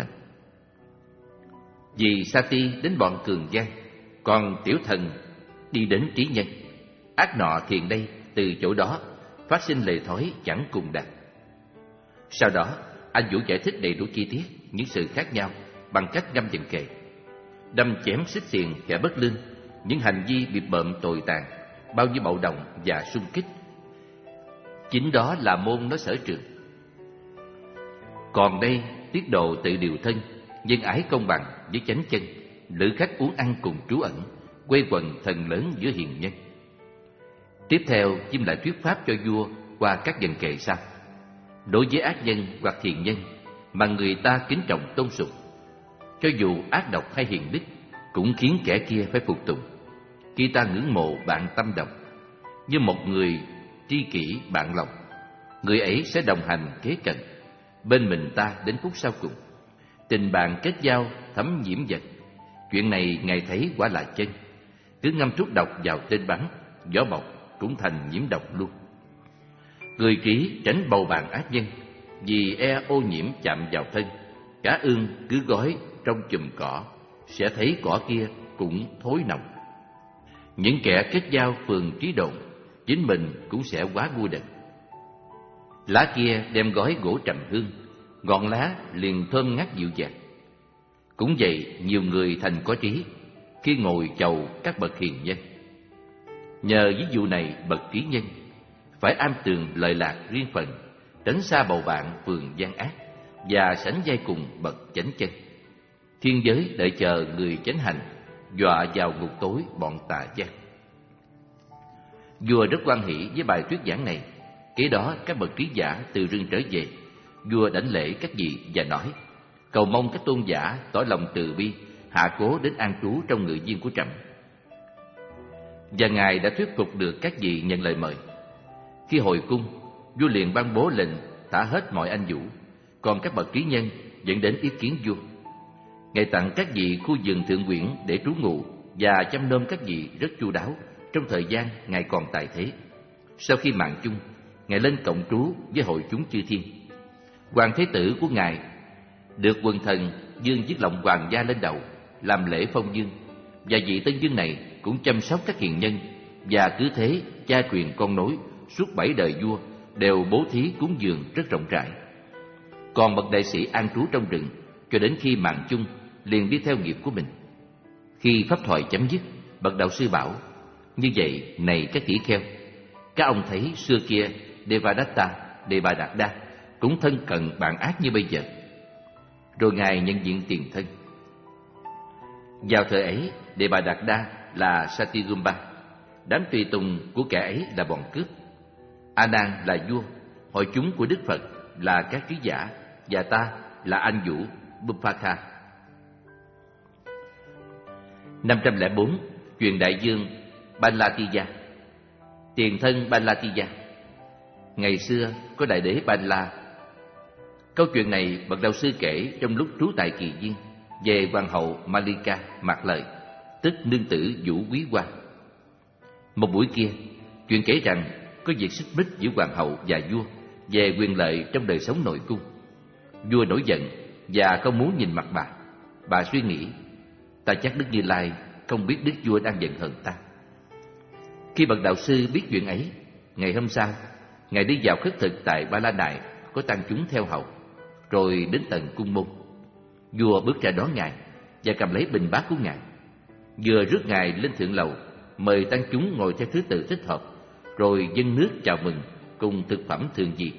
Vì Sati đến bọn cường gian, còn tiểu thần đi đến trí nhân. Ác nọ thiền đây từ chỗ đó phát sinh lề thói chẳng cùng đạt. Sau đó anh Vũ giải thích đầy đủ chi tiết những sự khác nhau bằng cách ngâm vần kệ: đâm chém xích xiềng kẻ bất lương, những hành vi bịp bợm tồi tàn, bao nhiêu bạo động và xung kích, chính đó là môn nó sở trường. Còn đây tiết độ tự điều thân, nhân ái công bằng với chánh chân, lữ khách uống ăn cùng trú ẩn, quây quần thần lớn giữa hiền nhân. Tiếp theo chim lại thuyết pháp cho vua qua các vần kệ sau: đối với ác nhân hoặc thiện nhân mà người ta kính trọng tôn sùng, cho dù ác độc hay hiền đức, cũng khiến kẻ kia phải phục tùng. Khi ta ngưỡng mộ bạn tâm đồng, như một người tri kỷ bạn lòng, người ấy sẽ đồng hành kế cận, bên mình ta đến phút sau cùng. Tình bạn kết giao thấm nhiễm vật, chuyện này ngài thấy quả là chân. Cứ ngâm thuốc độc vào tên bắn, vỏ bọc cũng thành nhiễm độc luôn. Người trí tránh bầu bạn ác nhân, vì e ô nhiễm chạm vào thân. Cá ương cứ gói trong chùm cỏ, sẽ thấy cỏ kia cũng thối nồng. Những kẻ kết giao phường trí độn, chính mình cũng sẽ quá ngu đần. Lá kia đem gói gỗ trầm hương, ngọn lá liền thơm ngát dịu dàng. Cũng vậy, nhiều người thành có trí khi ngồi chầu các bậc hiền nhân. Nhờ ví dụ này, bậc trí nhân phải am tường lợi lạc riêng phần, tránh xa bầu bạn phường gian ác, và sánh vai cùng bậc chánh chân. Thí thiên giới đợi chờ người chánh hành, dọa vào ngục tối bọn tà gian. Vua rất hoan hỷ với bài thuyết giảng này. Kế đó các bậc trí giả từ rừng trở về. Vua đảnh lễ các vị và nói: cầu mong các tôn giả tỏ lòng từ bi, hạ cố đến an trú trong ngự viên của trẫm. Và ngài đã thuyết phục được các vị nhận lời mời. Khi hồi cung, vua liền ban bố lệnh thả hết mọi anh vũ, còn các bậc trí nhân dẫn đến ý kiến vua. Ngài tặng các vị khu vườn thượng quyển để trú ngụ và chăm nom các vị rất chu đáo trong thời gian ngài còn tại thế. Sau khi mạng chung, ngài lên cộng trú với hội chúng chư thiên. Hoàng thế tử của ngài được quần thần dương chiếc lọng hoàng gia lên đầu làm lễ phong dương, và vị tân dương này cũng chăm sóc các hiền nhân, và cứ thế cha truyền con nối suốt bảy đời vua đều bố thí cúng dường rất rộng rãi. Còn bậc đại sĩ an trú trong rừng cho đến khi mạng chung liền đi theo nghiệp của mình. Khi pháp thoại chấm dứt, bậc đạo sư bảo: như vậy này các tỷ kheo, các ông thấy xưa kia Devadatta, Devadatta cũng thân cận bạn ác như bây giờ. Rồi ngài nhận diện tiền thân. Vào thời ấy, Devadatta là Satyagumba, đám tùy tùng của kẻ ấy là bọn cướp. A Nan là vua, hội chúng của Đức Phật là các trí giả, và ta là anh vũ Buphaka. năm trăm lẻ bốn. Chuyện đại dương Banlatiya. Tiền thân Banlatiya. Ngày xưa có đại đế Banla. Câu chuyện này bậc đạo sư kể trong lúc trú tại Kỳ Viên về hoàng hậu Malika Mạc Lợi, tức nương tử Vũ Quý Hoa. Một buổi kia, chuyện kể rằng có việc xích mích giữa hoàng hậu và vua về quyền lợi trong đời sống nội cung. Vua nổi giận và không muốn nhìn mặt bà. Bà suy nghĩ: ta chắc Đức Như Lai không biết đức vua đang giận hờn ta. Khi bậc đạo sư biết chuyện ấy, ngày hôm sau, ngài đi vào khất thực tại Ba La Nại có tăng chúng theo hầu, rồi đến tận cung môn. Vua bước ra đón ngài và cầm lấy bình bát của ngài, vừa rước ngài lên thượng lầu, mời tăng chúng ngồi theo thứ tự thích hợp, rồi dâng nước chào mừng cùng thực phẩm thường gì.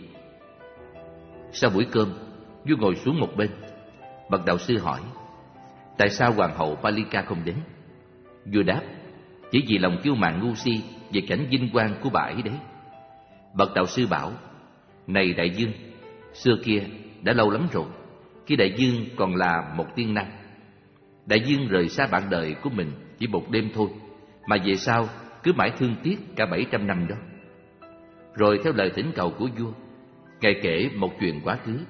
Sau buổi cơm, vua ngồi xuống một bên. Bậc đạo sư hỏi: tại sao hoàng hậu Palika không đến? Vua đáp: chỉ vì lòng kiêu mạn ngu si về cảnh vinh quang của bà ấy đấy. Bậc đạo sư bảo: này đại dương, xưa kia đã lâu lắm rồi, khi đại dương còn là một tiên năng. Đại dương rời xa bạn đời của mình chỉ một đêm thôi, mà về sau cứ mãi thương tiếc cả bảy trăm năm đó. Rồi theo lời thỉnh cầu của vua, ngài kể một chuyện quá khứ.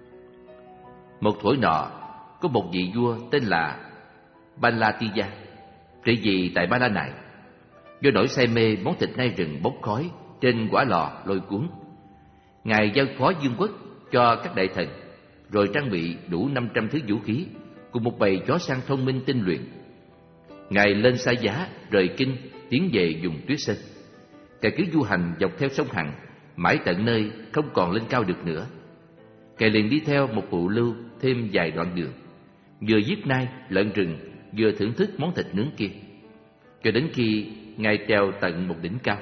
Một thuở nọ, có một vị vua tên là Banlatiya, trị vì tại Ba La Nại. Do nỗi say mê món thịt nai rừng bốc khói trên quả lò lôi cuốn, ngài giao phó vương quốc cho các đại thần, rồi trang bị đủ năm trăm thứ vũ khí cùng một bầy chó săn thông minh tinh luyện. Ngài lên xa giá rời kinh tiến về vùng Tuyết Sơn. Ngài cứ du hành dọc theo sông Hằng mãi tận nơi không còn lên cao được nữa. Ngài liền đi theo một phụ lưu thêm vài đoạn đường, vừa giết nai lợn rừng, vừa thưởng thức món thịt nướng kia, cho đến khi ngài trèo tận một đỉnh cao.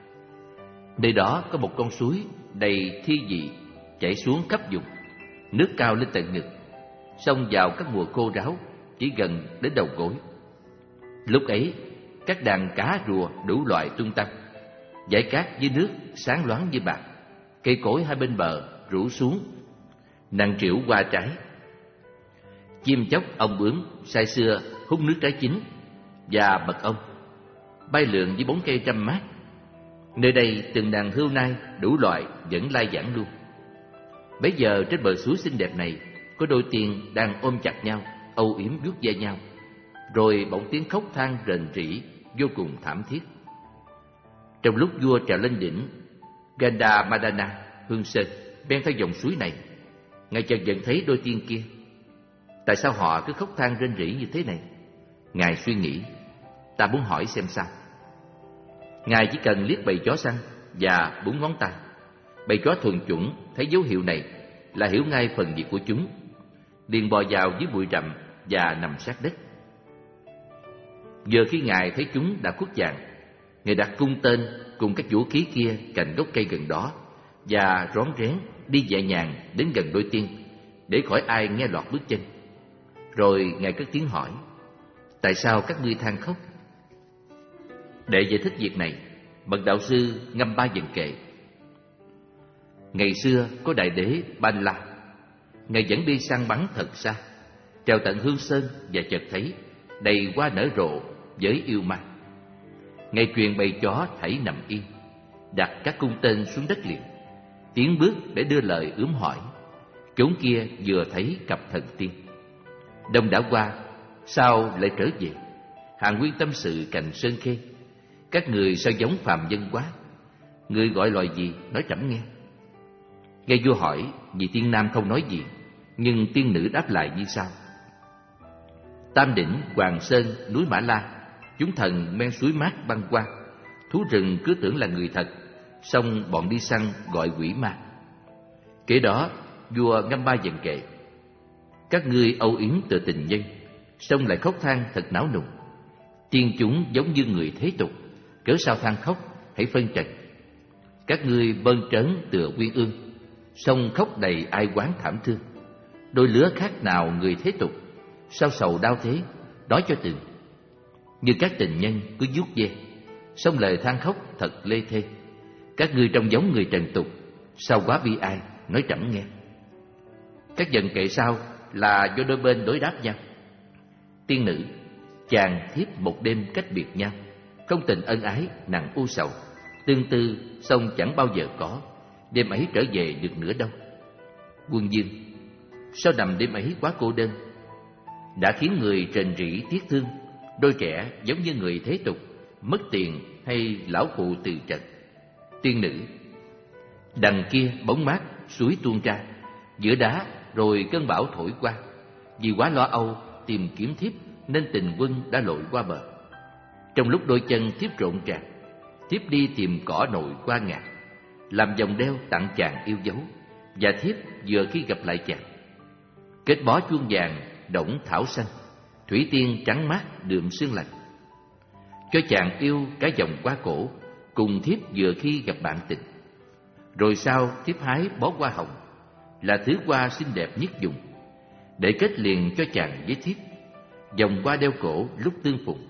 Nơi đó có một con suối đầy thi vị chảy xuống khắp vùng, nước cao lên tận ngực, xông vào các mùa khô ráo chỉ gần đến đầu gối. Lúc ấy, các đàn cá rùa đủ loại tung tăng, dải cát dưới nước sáng loáng như bạc, cây cối hai bên bờ rủ xuống nặng trĩu hoa trái. Chim chóc ong bướm say sưa hút nước trái chín và mật ong bay lượn dưới bóng cây trăm mát. Nơi đây từng đàn hươu nai đủ loại vẫn lai vãng luôn. Bấy giờ trên bờ suối xinh đẹp này có đôi tiên đang ôm chặt nhau, âu yếm vuốt ve nhau. Rồi bỗng tiếng khóc than rền rĩ vô cùng thảm thiết. Trong lúc vua trèo lên đỉnh Gandhamadana Hương Sơn men theo dòng suối này, ngài chợt nhận thấy đôi tiên kia. Tại sao họ cứ khóc than rên rỉ như thế này? Ngài suy nghĩ, ta muốn hỏi xem sao. Ngài chỉ cần liếc bầy chó săn và búng ngón tay. Bầy chó thuần chủng thấy dấu hiệu này là hiểu ngay phần việc của chúng, liền bò vào dưới bụi rậm và nằm sát đất. Giờ khi ngài thấy chúng đã khuất dạng, ngài đặt cung tên cùng các vũ khí kia cạnh gốc cây gần đó và rón rén đi nhẹ nhàng đến gần đôi tiên để khỏi ai nghe lọt bước chân. Rồi Ngài cất tiếng hỏi: tại sao các ngươi than khóc? Để giải thích việc này, bậc đạo sư ngâm ba dần kệ. Ngày xưa có đại đế Ban La, Ngài dẫn đi săn bắn thật xa, trèo tận Hương Sơn và chợt thấy đầy hoa nở rộ với yêu ma. Ngài truyền bầy chó thảy nằm yên, đặt các cung tên xuống đất liền, tiến bước để đưa lời ướm hỏi. Chốn kia vừa thấy cặp thần tiên. Đông đã qua, sao lại trở về? Hàng Nguyên tâm sự cành sơn khê. Các người sao giống phàm nhân quá? Người gọi loài gì, nói trẫm nghe. Nghe vua hỏi, vì tiên nam không nói gì, nhưng tiên nữ đáp lại như sau: Tam đỉnh, Hoàng Sơn, núi Mã La, chúng thần men suối mát băng qua. Thú rừng cứ tưởng là người thật, xong bọn đi săn gọi quỷ ma. Kể đó, vua ngâm ba dần kệ. Các ngươi âu yếm từ tình nhân, xong lại khóc than thật não nùng. Tiên chúng giống như người thế tục, cớ sao than khóc, hãy phân trần. Các ngươi bơn trớn tựa Uyên Ương, xong khóc đầy ai oán thảm thương. Đôi lứa khác nào người thế tục, sao sầu đau thế, nói cho từng. Như các tình nhân cứ vuốt ve, xong lời than khóc thật lê thê. Các ngươi trông giống người trần tục, sao quá bi ai, nói trẫm nghe. Các dần kệ sau là do đôi bên đối đáp nhau. Tiên nữ: chàng thiếp một đêm cách biệt nhau, không tình ân ái nặng u sầu. Tương tư xong chẳng bao giờ có, đêm ấy trở về được nữa đâu. Quân Dương: sao nằm đêm ấy quá cô đơn, đã khiến người rền rĩ tiếc thương. Đôi trẻ giống như người thế tục, mất tiền hay lão phụ từ trần. Tiên nữ: đằng kia bóng mát suối tuôn ra, giữa đá rồi cơn bão thổi qua. Vì quá lo âu tìm kiếm thiếp, nên tình quân đã lội qua bờ. Trong lúc đôi chân thiếp rộn ràng, thiếp đi tìm cỏ nội qua ngàn, làm vòng đeo tặng chàng yêu dấu. Và thiếp vừa khi gặp lại chàng, kết bó chuông vàng đổng thảo xanh, thủy tiên trắng mát đượm sương lạnh. Cho chàng yêu cả vòng qua cổ, cùng thiếp vừa khi gặp bạn tình. Rồi sau thiếp hái bó hoa hồng, là thứ hoa xinh đẹp nhất vùng, để kết liền cho chàng với thiếp, vòng hoa đeo cổ lúc tương phùng.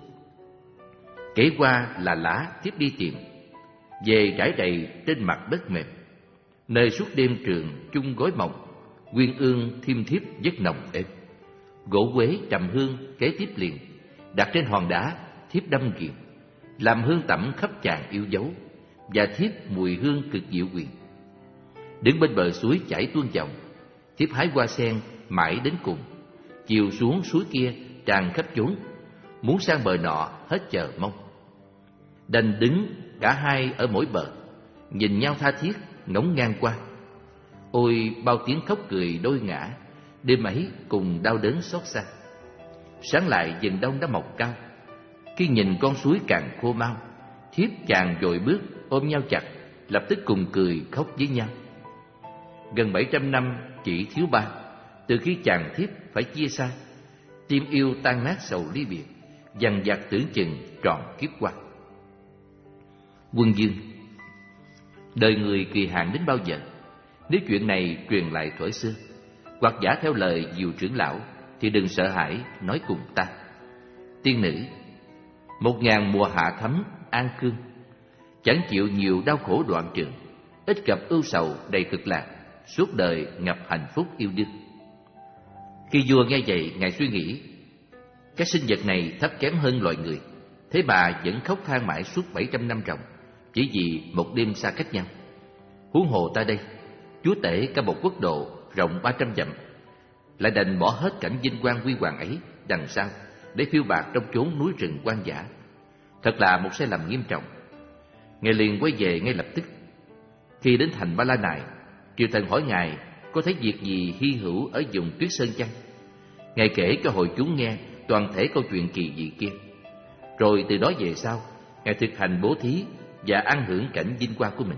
Kể qua là lá thiếp đi tìm, về trải đầy trên mặt đất mềm, nơi suốt đêm trường chung gối mộng. Uyên Ương thiêm thiếp giấc nồng êm, gỗ quế trầm hương kế tiếp liền, đặt trên hòn đá thiếp đâm ghiền, làm hương tẩm khắp chàng yêu dấu. Và thiếp mùi hương cực diệu quyền, đứng bên bờ suối chảy tuôn dòng. Thiếp hái hoa sen mãi đến cùng, chiều xuống suối kia tràn khắp chốn, muốn sang bờ nọ hết chờ mong. Đành đứng cả hai ở mỗi bờ, nhìn nhau tha thiết ngóng ngang qua. Ôi bao tiếng khóc cười đôi ngã, đêm ấy cùng đau đớn xót xa. Sáng lại dần đông đã mọc cao, khi nhìn con suối càng khô mau, thiếp chàng vội bước ôm nhau chặt, lập tức cùng cười khóc với nhau. Gần bảy trăm năm chỉ thiếu ba, từ khi chàng thiếp phải chia xa, tim yêu tan nát sầu ly biệt, dằn vặt tưởng chừng trọn kiếp qua. Quân Dương: đời người kỳ hạn đến bao giờ? Nếu chuyện này truyền lại thuở xưa, hoặc giả theo lời Diệu trưởng lão, thì đừng sợ hãi, nói cùng ta. Tiên nữ: một ngàn mùa hạ thấm an cương, chẳng chịu nhiều đau khổ đoạn trường, ít gặp ưu sầu đầy cực lạc, suốt đời ngập hạnh phúc yêu đương. Khi vua nghe vậy, ngài suy nghĩ, các sinh vật này thấp kém hơn loài người, thế mà vẫn khóc than mãi suốt bảy trăm năm ròng, chỉ vì một đêm xa cách nhau. Huống hồ ta đây, chúa tể cả một quốc độ rộng ba trăm dặm, lại đành bỏ hết cảnh vinh quang huy hoàng ấy đằng sau để phiêu bạt trong chốn núi rừng hoang dã. Thật là một sai lầm nghiêm trọng. Ngài liền quay về ngay lập tức. Khi đến thành Ba La Nại, triều thần hỏi ngài có thấy việc gì hy hữu ở vùng Tuyết Sơn chăng? Ngài kể cho hội chúng nghe toàn thể câu chuyện kỳ dị kia. Rồi từ đó về sau, ngài thực hành bố thí và ăn hưởng cảnh vinh quang của mình.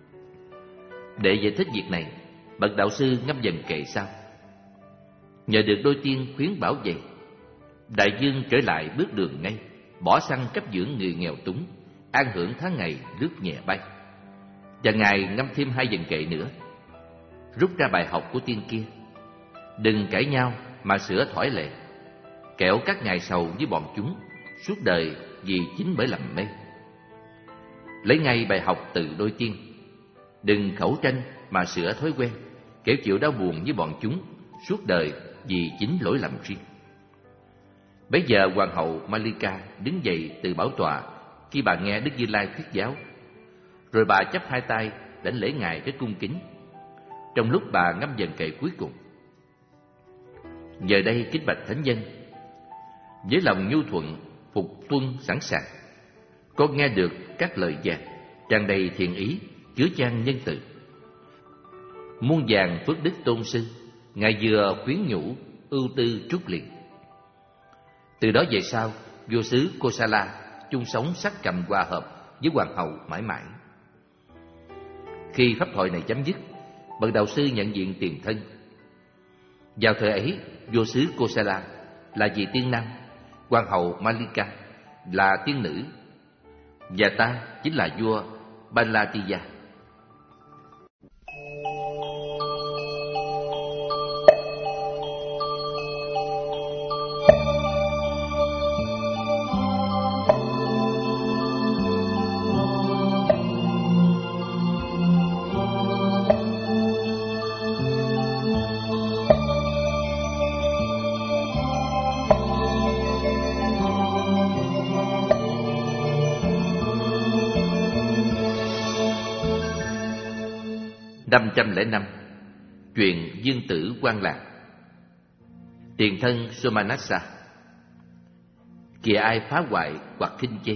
Để giải thích việc này, bậc đạo sư ngâm dần kệ sau: nhờ được đôi tiên khuyến bảo vệ, đại dương trở lại bước đường ngay, bỏ săn cấp dưỡng người nghèo túng, an hưởng tháng ngày lướt nhẹ bay. Và ngài ngâm thêm hai dần kệ nữa, rút ra bài học của tiên kia: đừng cãi nhau mà sửa thỏi lệ, kẻo các ngài sầu với bọn chúng suốt đời vì chính bởi lầm mê. Lấy ngay bài học từ đôi tiên, đừng khẩu tranh mà sửa thói quen, kẻo chịu đau buồn với bọn chúng suốt đời vì chính lỗi lầm riêng. Bấy giờ hoàng hậu Malika đứng dậy từ bảo tọa khi bà nghe Đức Như Lai thuyết giáo, rồi bà chắp hai tay đảnh lễ ngài rất cung kính, trong lúc bà ngâm dần kệ cuối cùng. Giờ đây kính bạch thánh nhân, với lòng nhu thuận phục tuân sẵn sàng, con nghe được các lời giảng tràn đầy thiện ý, chứa chan nhân từ. Muôn vàn phước đức tôn sư, ngài vừa khuyến nhủ ưu tư trút liền. Từ đó về sau, vua xứ Kosala chung sống sát cằm hòa hợp với hoàng hậu mãi mãi. Khi pháp thoại này chấm dứt, bậc đạo sư nhận diện tiền thân. Vào thời ấy, vua xứ Kosala là vị tiên nam, hoàng hậu Malika là tiên nữ, và ta chính là vua Balatiya. năm trăm lẻ năm. Chuyện Dương Tử Quan Lạc. Tiền thân Somanassa. Kìa ai phá hoại hoặc khinh chê.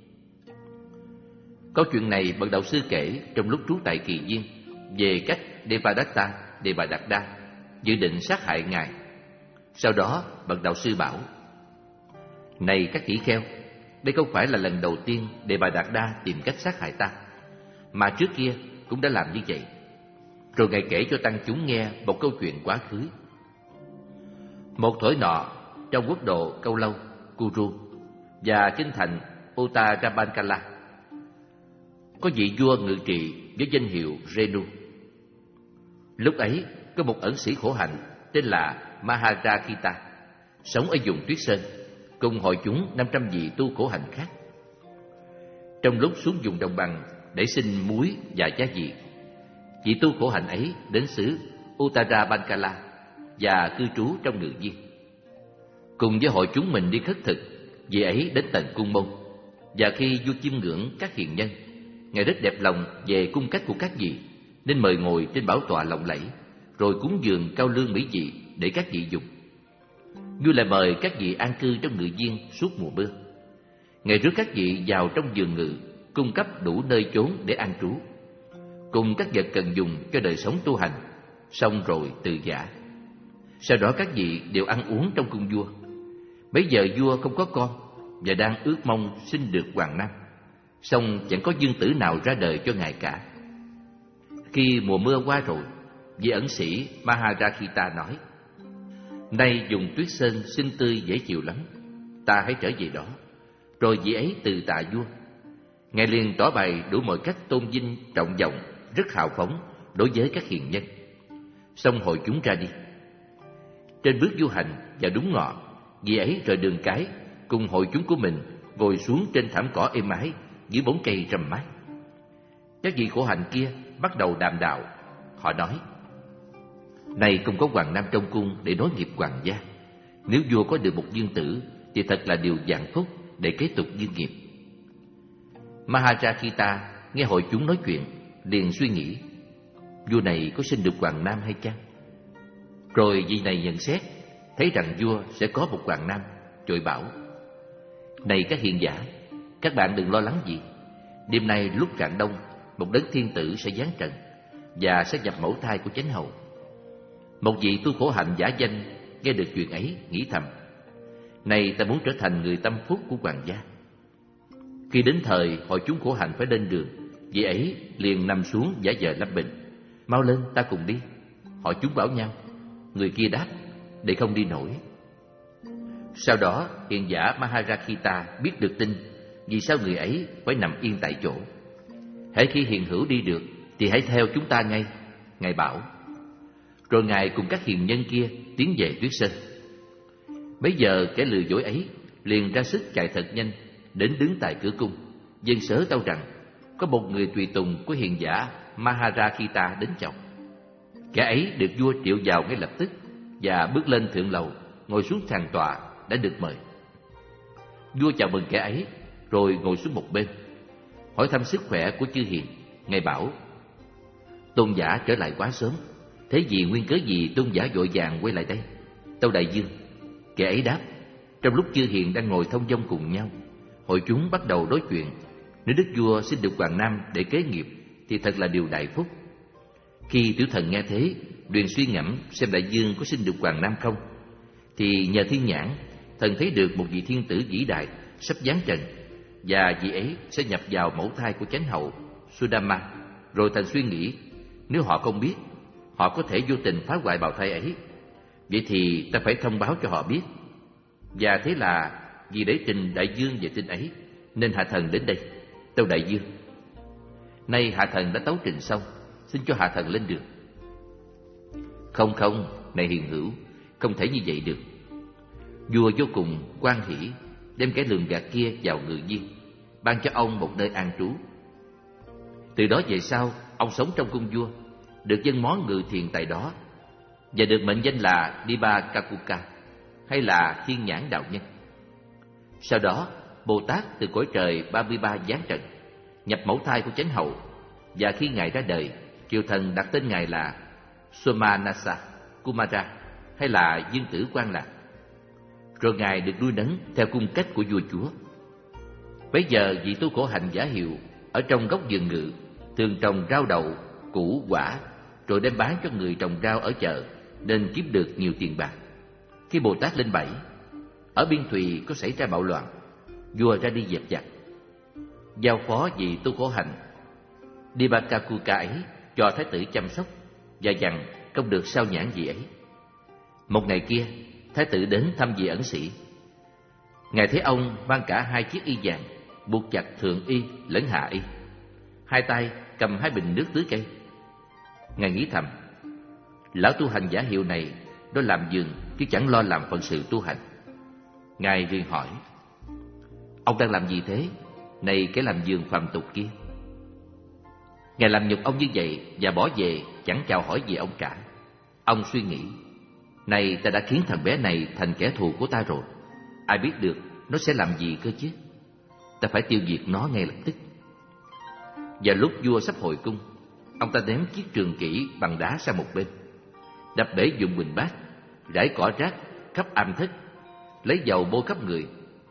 Câu chuyện này bậc đạo sư kể trong lúc trú tại Kỳ Viên về cách Devadatta Devadatta dự định sát hại ngài. Sau đó bậc đạo sư bảo: Này các tỷ kheo, đây không phải là lần đầu tiên Devadatta tìm cách sát hại ta, mà trước kia cũng đã làm như vậy. Rồi ngài kể cho tăng chúng nghe một câu chuyện quá khứ. Một thổi nọ, trong quốc độ Câu Lâu, Kuru và kinh thành Uttarabankala, có vị vua ngự trị với danh hiệu Renu. Lúc ấy có một ẩn sĩ khổ hạnh tên là Maharakita sống ở vùng Tuyết Sơn cùng hội chúng năm trăm vị tu khổ hạnh khác. Trong lúc xuống vùng đồng bằng để xin muối và gia vị, vị tu khổ hạnh ấy đến xứ Uttarabankala và cư trú trong ngự viên. Cùng với hội chúng mình đi khất thực, vị ấy đến tận cung môn, và khi vua chiêm ngưỡng các hiền nhân, ngài rất đẹp lòng về cung cách của các vị, nên mời ngồi trên bảo tọa lộng lẫy, rồi cúng dường cao lương mỹ vị để các vị dùng. Vua lại mời các vị an cư trong ngự viên suốt mùa mưa. Ngài rước các vị vào trong vườn ngự, cung cấp đủ nơi chốn để an trú, cùng các vật cần dùng cho đời sống tu hành, xong rồi từ giã. Sau đó các vị đều ăn uống trong cung vua. Bấy giờ vua không có con và đang ước mong sinh được hoàng nam, song chẳng có dương tử nào ra đời cho ngài cả. Khi mùa mưa qua rồi, vị ẩn sĩ Maharakita nói: Nay vùng Tuyết Sơn xinh tươi dễ chịu lắm, ta hãy trở về đó. Rồi vị ấy từ tạ vua. Ngài liền tỏ bày đủ mọi cách tôn vinh trọng vọng, rất hào phóng đối với các hiền nhân. Xong hội chúng ra đi. Trên bước du hành và đúng ngọ, vị ấy rời đường cái cùng hội chúng của mình ngồi xuống trên thảm cỏ êm ái dưới bóng cây râm mát. Các vị khổ hạnh kia bắt đầu đàm đạo. Họ nói: Này không có hoàng nam trong cung để nối nghiệp hoàng gia. Nếu vua có được một dương tử thì thật là điều vạn phúc để kế tục dương nghiệp. Maharakita nghe hội chúng nói chuyện, liền suy nghĩ: Vua này có sinh được hoàng nam hay chăng? Rồi vị này nhận xét, thấy rằng vua sẽ có một hoàng nam, rồi bảo: Này các hiền giả, các bạn đừng lo lắng gì. Đêm nay lúc rạng đông, một đấng thiên tử sẽ giáng trần và sẽ nhập mẫu thai của chánh hầu. Một vị tu khổ hạnh giả danh nghe được chuyện ấy, nghĩ thầm: Này ta muốn trở thành người tâm phúc của hoàng gia. Khi đến thời hội chúng khổ hạnh phải lên đường, vị ấy liền nằm xuống giả vờ lâm bệnh. Mau lên, ta cùng đi. Họ chúng bảo nhau. Người kia đáp: Để không đi nổi. Sau đó hiền giả Maharakita biết được tin, vì sao người ấy phải nằm yên tại chỗ. Hễ khi hiền hữu đi được thì hãy theo chúng ta ngay, ngài bảo. Rồi ngài cùng các hiền nhân kia tiến về Tuyết Sơn. Bấy giờ kẻ lừa dối ấy liền ra sức chạy thật nhanh đến đứng tại cửa cung, dân sớ tâu rằng có một người tùy tùng của hiền giả Maharakita đến chào. Kẻ ấy được vua triệu vào ngay lập tức và bước lên thượng lầu, ngồi xuống sàn tọa đã được mời. Vua chào mừng kẻ ấy rồi ngồi xuống một bên, hỏi thăm sức khỏe của chư hiền. Ngài bảo: tôn giả trở lại quá sớm, thế vì nguyên cớ gì tôn giả vội vàng quay lại đây? Tâu đại vương. Kẻ ấy đáp: trong lúc chư hiền đang ngồi thông dong cùng nhau, hội chúng bắt đầu đối chuyện. Nếu đức vua xin được Hoàng Nam để kế nghiệp thì thật là điều đại phúc. Khi tiểu thần nghe thế, liền suy ngẫm xem đại vương có xin được Hoàng Nam không, thì nhờ thiên nhãn, thần thấy được một vị thiên tử vĩ đại sắp giáng trần, và vị ấy sẽ nhập vào mẫu thai của chánh hậu Sudama. Rồi thần suy nghĩ, nếu họ không biết, họ có thể vô tình phá hoại bào thai ấy. Vậy thì ta phải thông báo cho họ biết. Và thế là vì để trình đại vương về tin ấy, nên hạ thần đến đây. Tâu đại vương. Nay hạ thần đã tấu trình xong, xin cho hạ thần lên đường. Không không, này hiền hữu, không thể như vậy được. Vua vô cùng hoan hỉ, đem kẻ lường gạt kia vào ngự viên, ban cho ông một nơi an trú. Từ đó về sau, ông sống trong cung vua, được dân món ngự thiền tại đó, và được mệnh danh là Dibakakuka, hay là thiên nhãn đạo nhân. Sau đó, Bồ Tát từ cõi trời ba mươi ba giáng trần, nhập mẫu thai của chánh hậu, và khi ngài ra đời, triều thần đặt tên ngài là Somanasa Kumara, hay là Dương tử Quan Lạc. Rồi ngài được nuôi nấng theo cung cách của vua chúa. Bấy giờ vị tu khổ hạnh giả hiệu ở trong góc vườn ngự thường trồng rau đậu, củ, quả, rồi đem bán cho người trồng rau ở chợ, nên kiếm được nhiều tiền bạc. Khi Bồ Tát lên bảy, ở Biên Thùy có xảy ra bạo loạn, vua ra đi dẹp giặc, giao phó vị tu khổ hạnh Dibakakuka ấy cho thái tử chăm sóc, và dặn không được sao nhãn vị ấy. Một ngày kia, thái tử đến thăm vị ẩn sĩ. Ngài thấy ông mang cả hai chiếc y vàng, buộc chặt thượng y lẫn hạ y, hai tay cầm hai bình nước tưới cây. Ngài nghĩ thầm, lão tu hành giả hiệu này đó làm vườn chứ chẳng lo làm phận sự tu hành. Ngài liền hỏi: ông đang làm gì thế, này kẻ làm vườn phàm tục kia? Ngài làm nhục ông như vậy và bỏ về, chẳng chào hỏi gì ông cả. Ông suy nghĩ, này ta đã khiến thằng bé này thành kẻ thù của ta rồi, ai biết được nó sẽ làm gì cơ chứ. Ta phải tiêu diệt nó ngay lập tức. Và lúc vua sắp hồi cung, ông ta ném chiếc trường kỷ bằng đá sang một bên, đập bể dụng bình bát, rải cỏ rác khắp am thất, lấy dầu bôi khắp người.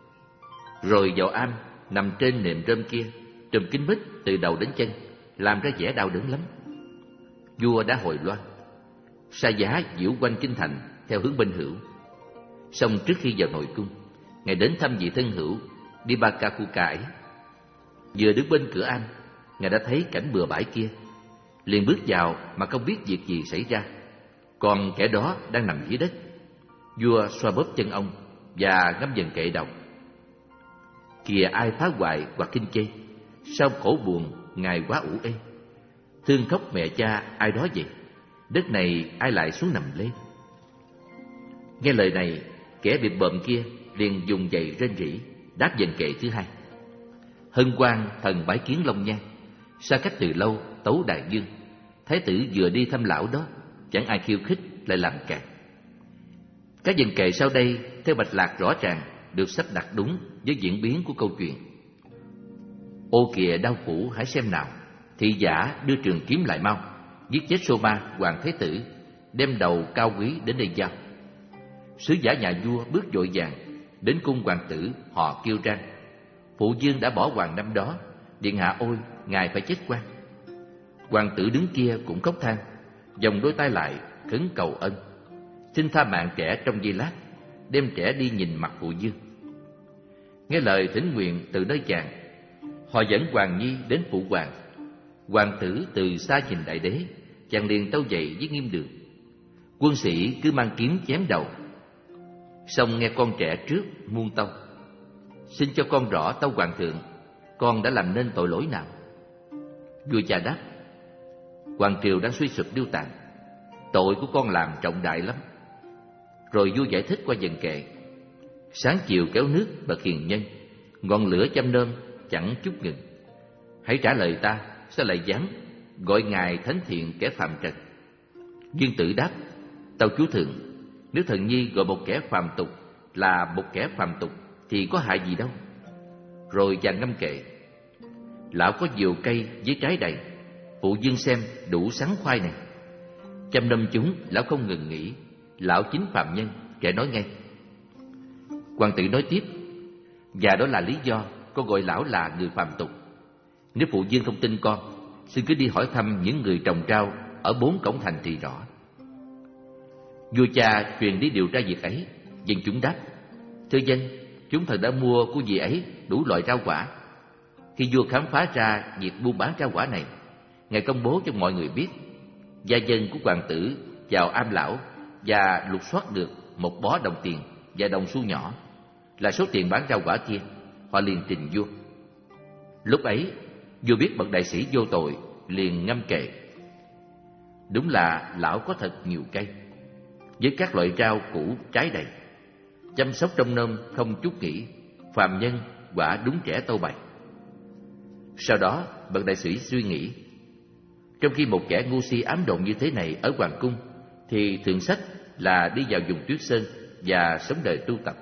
Rồi vào am, nằm trên nệm rơm kia, trùm kín mít từ đầu đến chân, làm ra vẻ đau đớn lắm. Vua đã hồi loan, sa giá diễu quanh kinh thành theo hướng bên hữu. Xong trước khi vào nội cung, ngài đến thăm vị thân hữu Dibakakuka ấy. Vừa đứng bên cửa am, ngài đã thấy cảnh bừa bãi kia, liền bước vào mà không biết việc gì xảy ra. Còn kẻ đó đang nằm dưới đất. Vua xoa bóp chân ông và ngâm dần kệ đọc: kìa ai phá hoại hoặc kinh chê, sao khổ buồn ngài quá ủ ê. Thương khóc mẹ cha ai đó vậy, đất này ai lại xuống nằm lên. Nghe lời này, kẻ bị bợm kia liền dùng giày rên rỉ, đáp dần kệ thứ hai: hân hoan thần bái kiến Long Nhan, xa cách từ lâu tấu đại vương. Thái tử vừa đi thăm lão đó, chẳng ai khiêu khích lại làm càn. Các dần kệ sau đây theo mạch lạc rõ ràng, được sắp đặt đúng với diễn biến của câu chuyện. Ô kìa đau phủ hãy xem nào, thị giả đưa trường kiếm lại mau, giết chết Soma hoàng thái tử, đem đầu cao quý đến đây giao. Sứ giả nhà vua bước vội vàng đến cung hoàng tử, họ kêu rang: phụ vương đã bỏ hoàng năm đó, điện hạ ôi ngài phải chết quan. Hoàng tử đứng kia cũng khóc than, vòng đôi tay lại khấn cầu ân, xin tha mạng trẻ trong giây lát, đem trẻ đi nhìn mặt phụ vương. Nghe lời thỉnh nguyện từ nơi chàng, họ dẫn hoàng nhi đến phụ hoàng. Hoàng tử từ xa nhìn đại đế, chàng liền tâu dậy với nghiêm đường: quân sĩ cứ mang kiếm chém đầu. Xong nghe con trẻ trước muôn tâu: xin cho con rõ tâu hoàng thượng, con đã làm nên tội lỗi nào? Vua cha đáp: hoàng triều đang suy sụp điêu tàn, tội của con làm trọng đại lắm. Rồi vua giải thích qua dần kệ: sáng chiều kéo nước bậc hiền nhân, ngọn lửa châm nôm chẳng chút ngừng. Hãy trả lời ta, sao lại dám gọi ngài thánh thiện kẻ phạm trần? Dương Tử đáp: tâu chúa thượng, nếu thần nhi gọi một kẻ phàm tục là một kẻ phàm tục thì có hại gì đâu. Rồi chàng ngâm kệ: lão có diều cây với trái đầy, phụ dương xem đủ sắn khoai này. Chăm đâm chúng, lão không ngừng nghỉ, lão chính phạm nhân, kẻ nói ngay. Hoàng tử nói tiếp: và đó là lý do con gọi lão là người phàm tục. Nếu phụ dương không tin con, xin cứ đi hỏi thăm những người trồng rau ở bốn cổng thành thì rõ. Vua cha truyền đi điều tra việc ấy. Dân chúng đáp: thưa dân, chúng thần đã mua của vị ấy đủ loại rau quả. Khi vua khám phá ra việc buôn bán rau quả này, ngài công bố cho mọi người biết. Gia dân của hoàng tử vào am lão và lục soát được một bó đồng tiền và đồng xu nhỏ, là số tiền bán rau quả kia. Họ liền trình vua. Lúc ấy vua biết bậc đại sĩ vô tội, liền ngâm kệ: đúng là lão có thật nhiều cây, với các loại rau củ trái đầy, chăm sóc trông nom không chút nghỉ, phàm nhân quả đúng trẻ tâu bày. Sau đó bậc đại sĩ suy nghĩ: trong khi một kẻ ngu si ám đồn như thế này ở hoàng cung, thì thượng sách là đi vào vùng Tuyết Sơn và sống đời tu tập.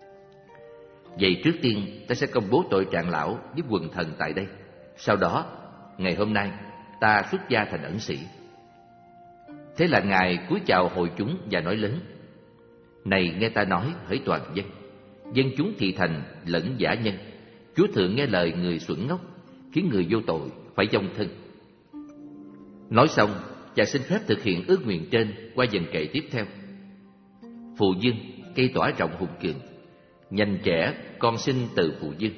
Vậy trước tiên ta sẽ công bố tội trạng lão với quần thần tại đây. Sau đó ngày hôm nay ta xuất gia thành ẩn sĩ. Thế là ngài cúi chào hội chúng và nói lớn: này nghe ta nói hỡi toàn dân, dân chúng thì thành lẫn giả nhân, chúa thượng nghe lời người xuẩn ngốc, khiến người vô tội phải vong thân. Nói xong, chàng xin phép thực hiện ước nguyện trên qua dần kệ tiếp theo. Phụ dương, cây tỏa rộng hùng cường, nhanh trẻ con sinh từ phụ dương.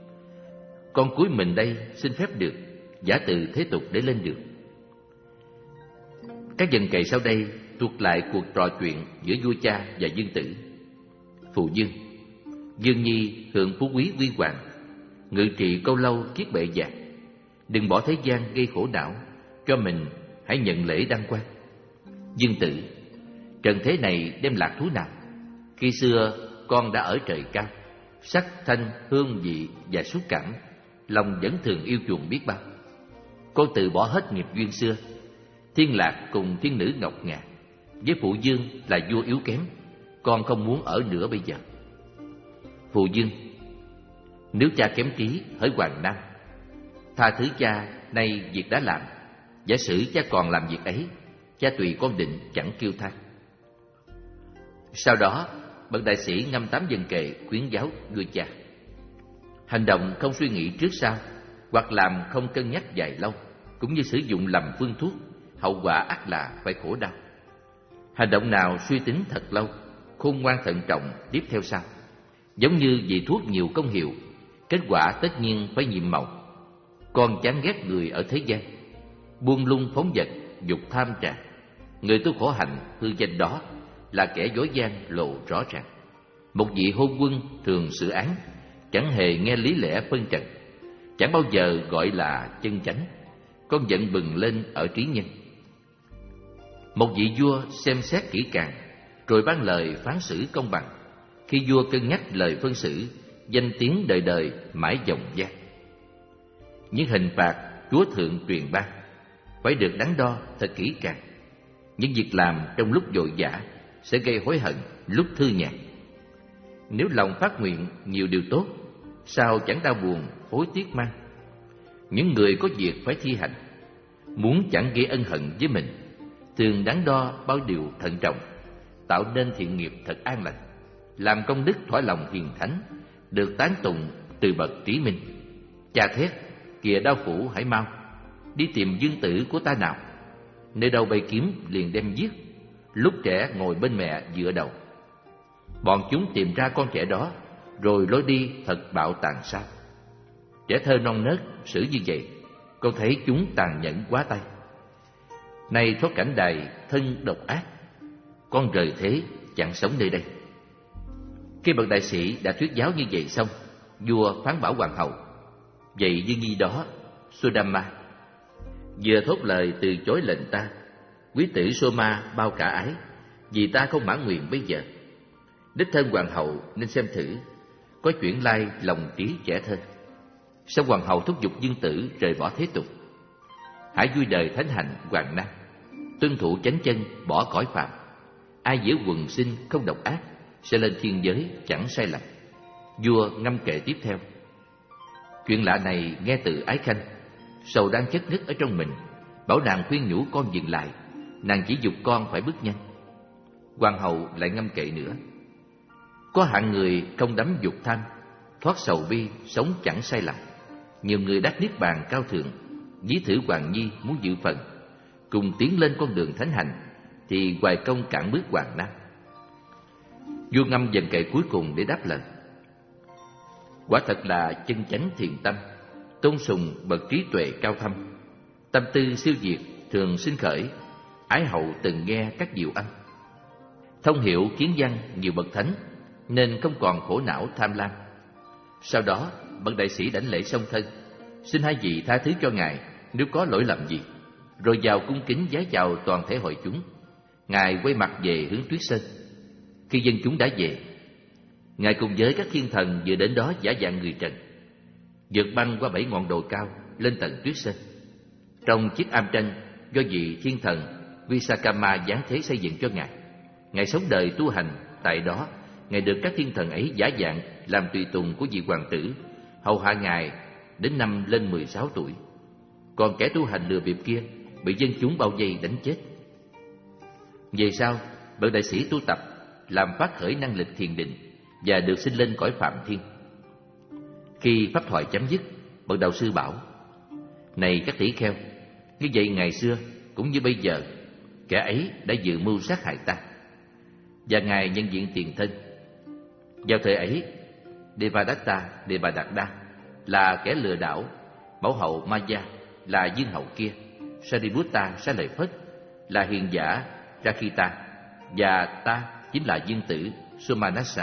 Con cúi mình đây xin phép được giả từ thế tục để lên đường. Các dần kệ sau đây thuật lại cuộc trò chuyện giữa vua cha và Dương Tử. Phụ dương: Dương nhi hưởng phú quý huy hoàng, ngự trị câu lâu kiết bệ vàng. Đừng bỏ thế gian gây khổ não, cho mình hãy nhận lễ đăng quang. Dương Tử: trần thế này đem lạc thú nào? Khi xưa con đã ở trời cao, sắc thanh hương vị và xúc cảm, lòng vẫn thường yêu chuộng biết bao. Con từ bỏ hết nghiệp duyên xưa, thiên lạc cùng thiên nữ ngọc ngà. Với phụ dương là vua yếu kém, con không muốn ở nữa bây giờ. Phụ dương: nếu cha kém trí hỡi hoàng nam, tha thứ cha nay việc đã làm. Giả sử cha còn làm việc ấy, cha tùy con định chẳng kêu than. Sau đó bậc đại sĩ ngâm tám dần kệ khuyến giáo vua cha: hành động không suy nghĩ trước sau, hoặc làm không cân nhắc dài lâu, cũng như sử dụng lầm phương thuốc, hậu quả ắt là phải khổ đau. Hành động nào suy tính thật lâu, khôn ngoan thận trọng tiếp theo sau, giống như vị thuốc nhiều công hiệu, kết quả tất nhiên phải nhiệm màu. Con chán ghét người ở thế gian, buông lung phóng dật, dục tham trà. Người tu khổ hạnh hư danh đó là kẻ dối gian lộ rõ ràng. Một vị hôn quân thường xử án, chẳng hề nghe lý lẽ phân trần, chẳng bao giờ gọi là chân chánh. Con giận bừng lên ở trí nhân. Một vị vua xem xét kỹ càng, rồi ban lời phán xử công bằng. Khi vua cân nhắc lời phân xử, danh tiếng đời đời mãi dòng gian. Những hình phạt chúa thượng truyền ban phải được đắn đo thật kỹ càng. Những việc làm trong lúc vội vã sẽ gây hối hận lúc thư nhàn. Nếu lòng phát nguyện nhiều điều tốt, sao chẳng đau buồn hối tiếc mang. Những người có việc phải thi hành, muốn chẳng gây ân hận với mình, thường đắn đo bao điều thận trọng, tạo nên thiện nghiệp thật an lành, làm công đức thỏa lòng hiền thánh, được tán tụng từ bậc trí minh. Cha thét: kìa đao phủ hãy mau, đi tìm dương tử của ta nào. Nơi đâu bày kiếm liền đem giết, lúc trẻ ngồi bên mẹ dựa đầu. Bọn chúng tìm ra con trẻ đó, rồi lối đi thật bạo tàn sao. Trẻ thơ non nớt xử như vậy, con thấy chúng tàn nhẫn quá tay. Nay thoát cảnh đài thân độc ác, con rời thế chẳng sống nơi đây. Khi bậc đại sĩ đã thuyết giáo như vậy xong, vua phán bảo hoàng hậu: vậy Dương nhi đó, Sodama, vừa thốt lời từ chối lệnh ta, quý tử Soma bao cả ái, vì ta không mãn nguyện bây giờ. đích thân hoàng hậu nên xem thử có chuyển lai lòng trí trẻ thơ. Sau hoàng hậu thúc giục dương tử rời bỏ thế tục. Hãy vui đời thánh hạnh hoàng nam, tuân thủ chánh chân bỏ cõi phạm. Ai giữ quần sinh không độc ác, sẽ lên thiên giới chẳng sai lầm. Vua ngâm kệ tiếp theo. Chuyện lạ này nghe từ Ái Khanh, sầu đang chất nứt ở trong mình, bảo nàng khuyên nhủ con dừng lại, nàng chỉ giục con phải bước nhanh. Hoàng hậu lại ngâm kệ nữa. Có hạng người không đắm dục tham, thoát sầu bi, sống chẳng sai lầm. Nhiều người đắc niết bàn cao thượng, ví thử Hoàng Nhi muốn dự phần, cùng tiến lên con đường thánh hạnh, thì hoài công cản bước hoàng nam. Vua ngâm dần kệ cuối cùng để đáp lời. Quả thật là chân chánh thiền tâm, tôn sùng bậc trí tuệ cao thâm. Tâm tư siêu diệt thường sinh khởi, ái hậu từng nghe các diệu âm. Thông hiểu kiến văn nhiều bậc thánh, nên không còn khổ não tham lam. Sau đó bậc đại sĩ đảnh lễ song thân, xin hai vị tha thứ cho ngài nếu có lỗi lầm gì, rồi vào cung kính vái chào toàn thể hội chúng. Ngài quay mặt về hướng Tuyết Sơn. Khi dân chúng đã về, ngài cùng với các thiên thần vừa đến đó giả dạng người trần, vượt băng qua bảy ngọn đồi cao lên tận Tuyết Sơn. Trong chiếc am tranh do vị thiên thần Visakama giáng thế xây dựng cho ngài, ngài sống đời tu hành tại đó. Ngài được các thiên thần ấy giả dạng làm tùy tùng của vị hoàng tử, hầu hạ ngài đến năm lên mười sáu tuổi. Còn kẻ tu hành lừa bịp kia bị dân chúng bao vây đánh chết. Về sau, bậc đại sĩ tu tập làm phát khởi năng lực thiền định và được sinh lên cõi Phạm Thiên. Khi pháp thoại chấm dứt, bậc đạo sư bảo: Này các tỷ kheo, như vậy ngày xưa cũng như bây giờ, kẻ ấy đã dự mưu sát hại ta, và ngài nhân diện tiền thân. Vào thời ấy, Devadatta Devadatta là kẻ lừa đảo, mẫu hậu Maya là dương hậu kia, Sariputta xá lợi Phất là hiền giả Rakita, và ta chính là dương tử Somanassa.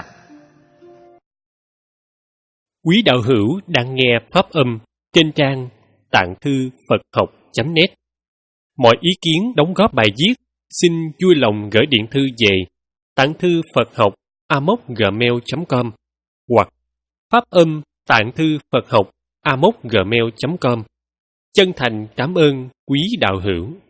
Quý đạo hữu đang nghe pháp âm trên trang tạng thư Phật học chấm net. Mọi ý kiến đóng góp bài viết xin vui lòng gửi điện thư về tạng thư Phật học a m o c gmail chấm com hoặc pháp âm tạng thư Phật học a m o c gmail chấm com. Chân thành cảm ơn quý đạo hữu.